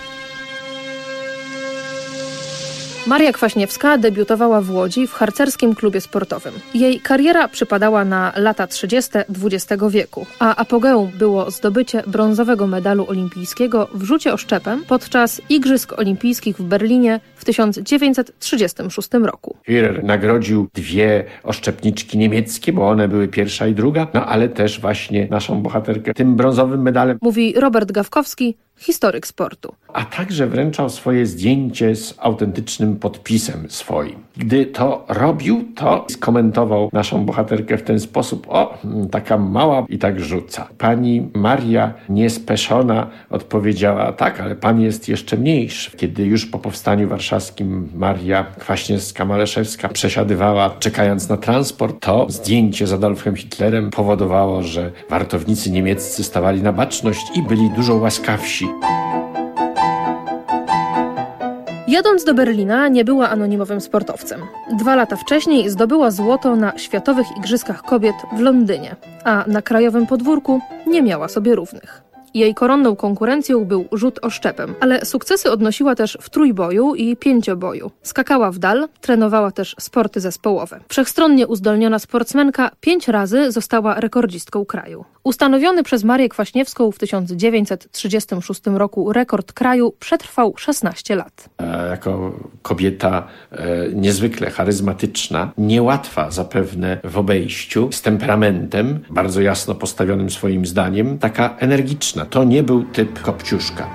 Maria Kwaśniewska debiutowała w Łodzi w harcerskim klubie sportowym. Jej kariera przypadała na lata 30. XX wieku, a apogeum było zdobycie brązowego medalu olimpijskiego w rzucie oszczepem podczas Igrzysk Olimpijskich w Berlinie w 1936 roku. Führer nagrodził dwie oszczepniczki niemieckie, bo one były pierwsza i druga, ale też właśnie naszą bohaterkę tym brązowym medalem. Mówi Robert Gawkowski, historyk sportu. A także wręczał swoje zdjęcie z autentycznym podpisem swoim. Gdy to robił, to skomentował naszą bohaterkę w ten sposób: o, taka mała i tak rzuca. Pani Maria niespeszona odpowiedziała: tak, ale pan jest jeszcze mniejszy. Kiedy już po powstaniu warszawskim Maria Kwaśniewska-Maleszewska przesiadywała, czekając na transport, to zdjęcie z Adolfem Hitlerem powodowało, że wartownicy niemieccy stawali na baczność i byli dużo łaskawsi. Jadąc do Berlina, nie była anonimowym sportowcem. 2 lata wcześniej zdobyła złoto na Światowych Igrzyskach Kobiet w Londynie, a na krajowym podwórku nie miała sobie równych. Jej koronną konkurencją był rzut oszczepem, ale sukcesy odnosiła też w trójboju i pięcioboju. Skakała w dal, trenowała też sporty zespołowe. Wszechstronnie uzdolniona sportsmenka 5 razy została rekordzistką kraju. Ustanowiony przez Marię Kwaśniewską w 1936 roku rekord kraju przetrwał 16 lat. Jako kobieta niezwykle charyzmatyczna, niełatwa zapewne w obejściu, z temperamentem, bardzo jasno postawionym swoim zdaniem, taka energiczna. To nie był typ Kopciuszka.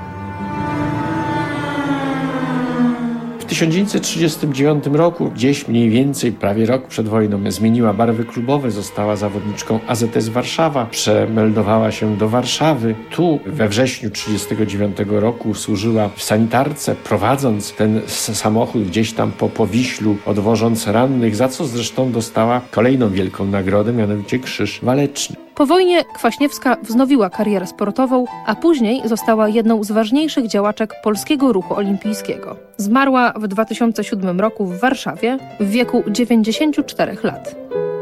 W 1939 roku, gdzieś mniej więcej prawie rok przed wojną, zmieniła barwy klubowe, została zawodniczką AZS Warszawa, przemeldowała się do Warszawy. Tu we wrześniu 1939 roku służyła w sanitarce, prowadząc ten samochód gdzieś tam po Powiślu, odwożąc rannych, za co zresztą dostała kolejną wielką nagrodę, mianowicie Krzyż Waleczny. Po wojnie Kwaśniewska wznowiła karierę sportową, a później została jedną z ważniejszych działaczek polskiego ruchu olimpijskiego. Zmarła w 2007 roku w Warszawie w wieku 94 lat.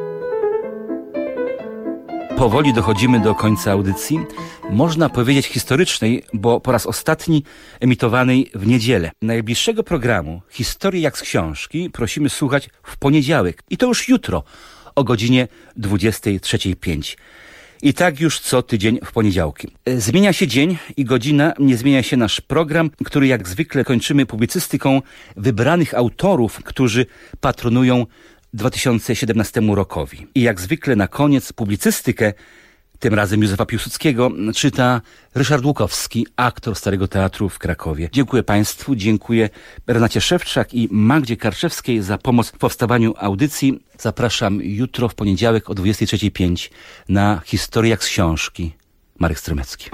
Powoli dochodzimy do końca audycji, można powiedzieć historycznej, bo po raz ostatni emitowanej w niedzielę. Najbliższego programu Historii jak z książki prosimy słuchać w poniedziałek i to już jutro o godzinie 23:05. I tak już co tydzień w poniedziałki. Zmienia się dzień i godzina, nie zmienia się nasz program, który jak zwykle kończymy publicystyką wybranych autorów, którzy patronują 2017 rokowi. I jak zwykle na koniec publicystykę, tym razem Józefa Piłsudskiego, czyta Ryszard Łukowski, aktor Starego Teatru w Krakowie. Dziękuję Państwu, dziękuję Renacie Szewczak i Magdzie Karczewskiej za pomoc w powstawaniu audycji. Zapraszam jutro w poniedziałek o 23:05 na Historię jak z książki. Marek Strymecki.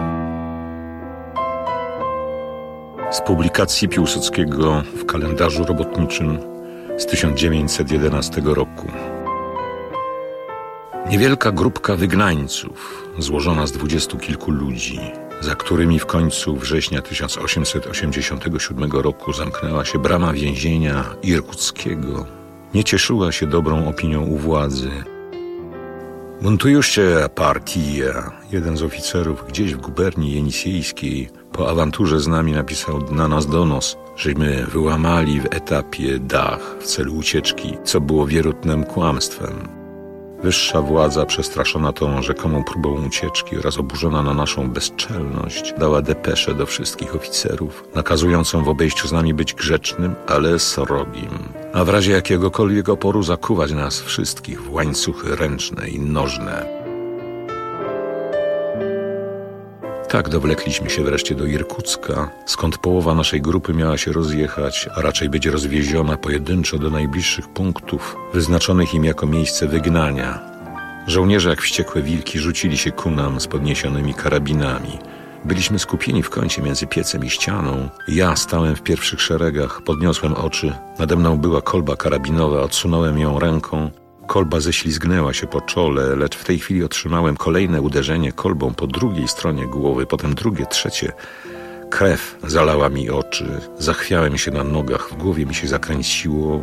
Z publikacji Piłsudskiego w kalendarzu robotniczym z 1911 roku. Niewielka grupka wygnańców, złożona z 20 kilku ludzi, za którymi w końcu września 1887 roku zamknęła się brama więzienia irkuckiego, nie cieszyła się dobrą opinią u władzy. Buntujuście partia, jeden z oficerów gdzieś w guberni jenisejskiej po awanturze z nami napisał na nas donos, żeśmy wyłamali w etapie dach w celu ucieczki, co było wierutnym kłamstwem. Wyższa władza, przestraszona tą rzekomą próbą ucieczki oraz oburzona na naszą bezczelność, dała depeszę do wszystkich oficerów, nakazującą w obejściu z nami być grzecznym, ale srogim, a w razie jakiegokolwiek oporu zakuwać nas wszystkich w łańcuchy ręczne i nożne. Tak dowlekliśmy się wreszcie do Irkucka, skąd połowa naszej grupy miała się rozjechać, a raczej być rozwieziona pojedynczo do najbliższych punktów, wyznaczonych im jako miejsce wygnania. Żołnierze jak wściekłe wilki rzucili się ku nam z podniesionymi karabinami. Byliśmy skupieni w kącie między piecem i ścianą. Ja stałem w pierwszych szeregach, podniosłem oczy. Nade mną była kolba karabinowa, odsunąłem ją ręką. Kolba ześlizgnęła się po czole, lecz w tej chwili otrzymałem kolejne uderzenie kolbą po drugiej stronie głowy, potem drugie, trzecie. Krew zalała mi oczy, zachwiałem się na nogach, w głowie mi się zakręciło.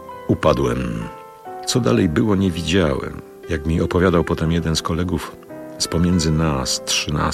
Upadłem. Co dalej było, nie widziałem. Jak mi opowiadał potem jeden z kolegów, z pomiędzy nas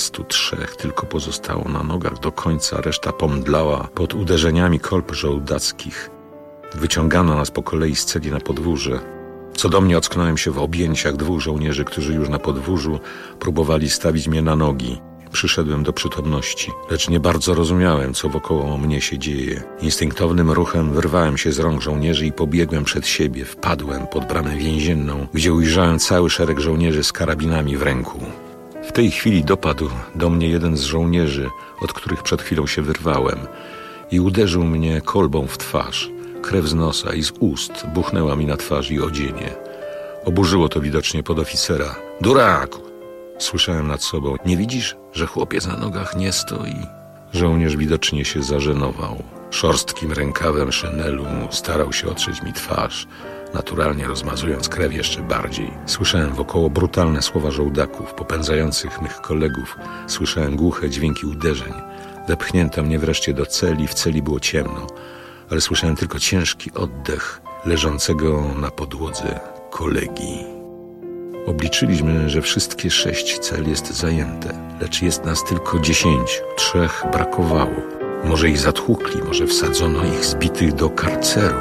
13 tylko pozostało na nogach do końca, reszta pomdlała pod uderzeniami kolb żołdackich. Wyciągano nas po kolei z celi na podwórze. Co do mnie, ocknąłem się w objęciach 2 żołnierzy, którzy już na podwórzu próbowali stawić mnie na nogi. Przyszedłem do przytomności, lecz nie bardzo rozumiałem, co wokoło mnie się dzieje. Instynktownym ruchem wyrwałem się z rąk żołnierzy i pobiegłem przed siebie. Wpadłem pod bramę więzienną, gdzie ujrzałem cały szereg żołnierzy z karabinami w ręku. W tej chwili dopadł do mnie jeden z żołnierzy, od których przed chwilą się wyrwałem, i uderzył mnie kolbą w twarz. Krew z nosa i z ust buchnęła mi na twarz i odzienie. Oburzyło to widocznie podoficera. Duraku! Słyszałem nad sobą. Nie widzisz, że chłopiec na nogach nie stoi? Żołnierz widocznie się zażenował. Szorstkim rękawem szynelu starał się otrzeć mi twarz, naturalnie rozmazując krew jeszcze bardziej. Słyszałem wokoło brutalne słowa żołdaków, popędzających mych kolegów. Słyszałem głuche dźwięki uderzeń. Wepchnięto mnie wreszcie do celi. W celi było ciemno, ale słyszałem tylko ciężki oddech leżącego na podłodze kolegi. Obliczyliśmy, że wszystkie 6 cel jest zajęte, lecz jest nas tylko 10. 3 brakowało. Może ich zatłukli, może wsadzono ich zbitych do karceru.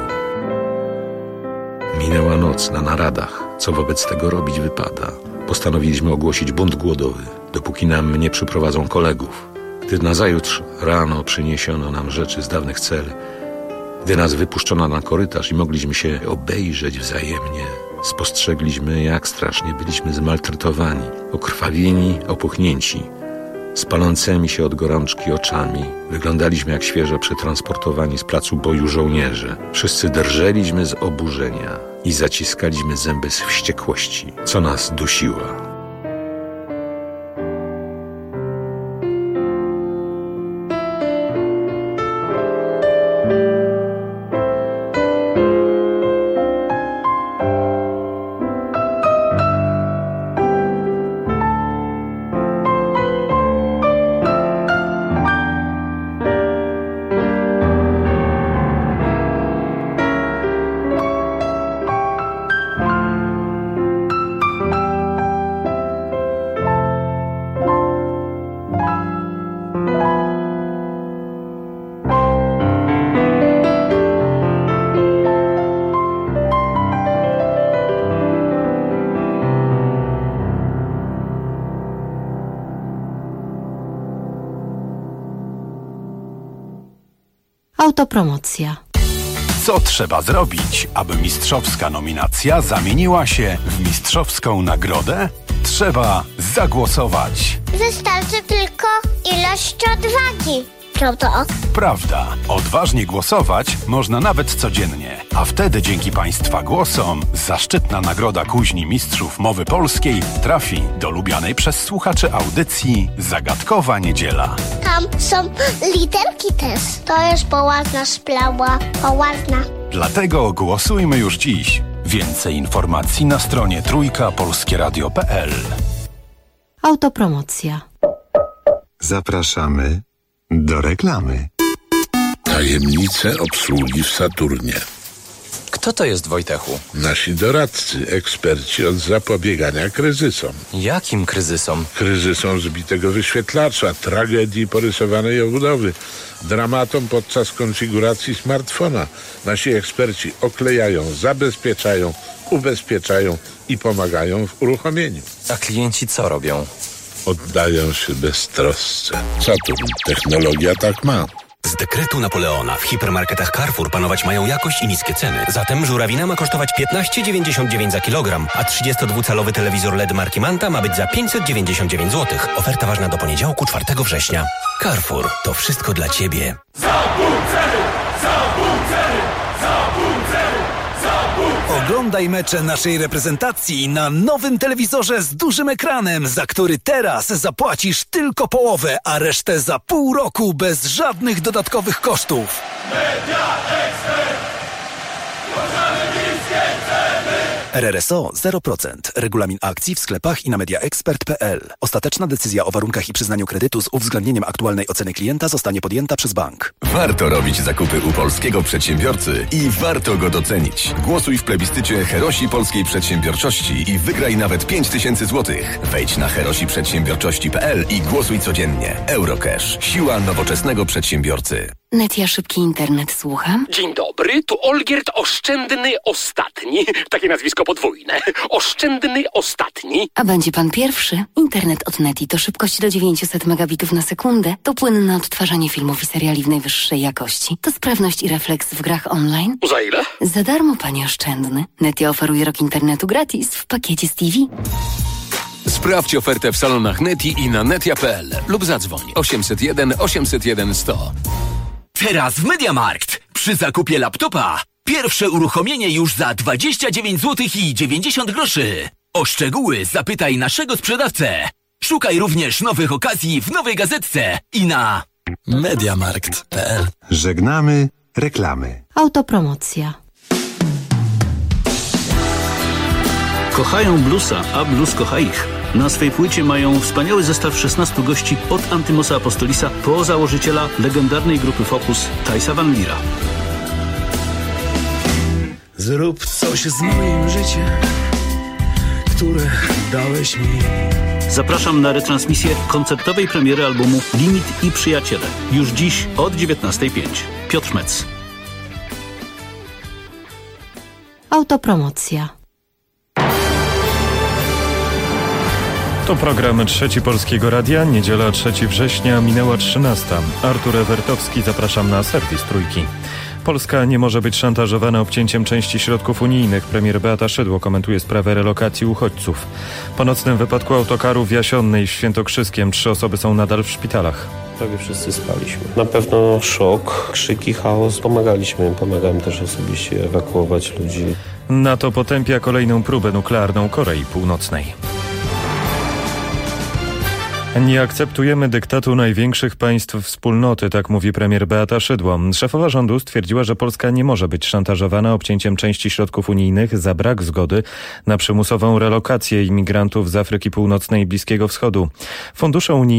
Minęła noc na naradach. Co wobec tego robić wypada? Postanowiliśmy ogłosić bunt głodowy, dopóki nam nie przyprowadzą kolegów. Gdy nazajutrz rano przyniesiono nam rzeczy z dawnych cel, gdy nas wypuszczono na korytarz i mogliśmy się obejrzeć wzajemnie, spostrzegliśmy, jak strasznie byliśmy zmaltretowani, okrwawieni, opuchnięci, z palącymi się od gorączki oczami. Wyglądaliśmy jak świeżo przetransportowani z placu boju żołnierze. Wszyscy drżeliśmy z oburzenia i zaciskaliśmy zęby z wściekłości, co nas dusiła. Autopromocja. Co trzeba zrobić, aby mistrzowska nominacja zamieniła się w mistrzowską nagrodę? Trzeba zagłosować. Wystarczy tylko ilość odwagi. Prawda? Prawda. Odważnie głosować można nawet codziennie. A wtedy dzięki Państwa głosom zaszczytna nagroda Kuźni Mistrzów Mowy Polskiej trafi do lubianej przez słuchaczy audycji Zagadkowa Niedziela. Tam są literki też. To jest poważna sprawa. Poważna. Dlatego głosujmy już dziś. W Więcej informacji na stronie trójkapolskieradio.pl. Autopromocja. Zapraszamy do reklamy. Tajemnice obsługi w Saturnie. Kto to jest, Wojtechu? Nasi doradcy, eksperci od zapobiegania kryzysom. Jakim kryzysom? Kryzysom zbitego wyświetlacza, tragedii porysowanej obudowy, dramatom podczas konfiguracji smartfona. Nasi eksperci oklejają, zabezpieczają, ubezpieczają i pomagają w uruchomieniu. A klienci co robią? Oddają się beztrosce. Saturn. Technologia tak ma. Z dekretu Napoleona w hipermarketach Carrefour panować mają jakość i niskie ceny. Zatem żurawina ma kosztować 15,99 za kilogram, a 32-calowy telewizor LED marki Manta ma być za 599 zł. Oferta ważna do poniedziałku 4 września. Carrefour. To wszystko dla Ciebie. Oglądaj mecze naszej reprezentacji na nowym telewizorze z dużym ekranem, za który teraz zapłacisz tylko połowę, a resztę za pół roku bez żadnych dodatkowych kosztów. RRSO 0%. Regulamin akcji w sklepach i na mediaexpert.pl. Ostateczna decyzja o warunkach i przyznaniu kredytu z uwzględnieniem aktualnej oceny klienta zostanie podjęta przez bank. Warto robić zakupy u polskiego przedsiębiorcy i warto go docenić. Głosuj w plebiscycie Herosi Polskiej Przedsiębiorczości i wygraj nawet 5000 zł. Wejdź na herosiprzedsiębiorczości.pl i głosuj codziennie. Eurocash. Siła nowoczesnego przedsiębiorcy. Netia Szybki Internet, słucham. Dzień dobry, tu Olgierd Oszczędny Ostatni. Takie nazwisko podwójne. Oszczędny Ostatni. A będzie pan pierwszy? Internet od Neti to szybkość do 900 megabitów na sekundę, to płynne odtwarzanie filmów i seriali w najwyższej jakości, to sprawność i refleks w grach online. Za ile? Za darmo, panie Oszczędny. Netia oferuje rok internetu gratis w pakiecie z TV. Sprawdź ofertę w salonach Neti i na netia.pl lub zadzwoń 801 801 100. Teraz w MediaMarkt. Przy zakupie laptopa pierwsze uruchomienie już za 29 zł i 90 groszy. O szczegóły zapytaj naszego sprzedawcę. Szukaj również nowych okazji w nowej gazetce i na mediamarkt.pl. Żegnamy reklamy. Autopromocja. Kochają bluesa, a blues kocha ich. Na swej płycie mają wspaniały zestaw 16 gości od Antymosa Apostolisa po założyciela legendarnej grupy Focus, Thijsa Van Liera. Zrób coś z moim życiem, które dałeś mi. Zapraszam na retransmisję koncertowej premiery albumu Limit i Przyjaciele. Już dziś od 19:05. Piotr Metz. Autopromocja. To program Trzeci Polskiego Radia, niedziela 3 września, minęła 13. Artur Ewertowski, zapraszam na serwis Trójki. Polska nie może być szantażowana obcięciem części środków unijnych. Premier Beata Szydło komentuje sprawę relokacji uchodźców. Po nocnym wypadku autokaru w Jasionnej w Świętokrzyskiem 3 osoby są nadal w szpitalach. Prawie wszyscy spaliśmy. Na pewno szok, krzyki, chaos. Pomagałem też osobiście ewakuować ludzi. NATO potępia kolejną próbę nuklearną Korei Północnej. Nie akceptujemy dyktatu największych państw wspólnoty, tak mówi premier Beata Szydło. Szefowa rządu stwierdziła, że Polska nie może być szantażowana obcięciem części środków unijnych za brak zgody na przymusową relokację imigrantów z Afryki Północnej i Bliskiego Wschodu. Fundusze unijne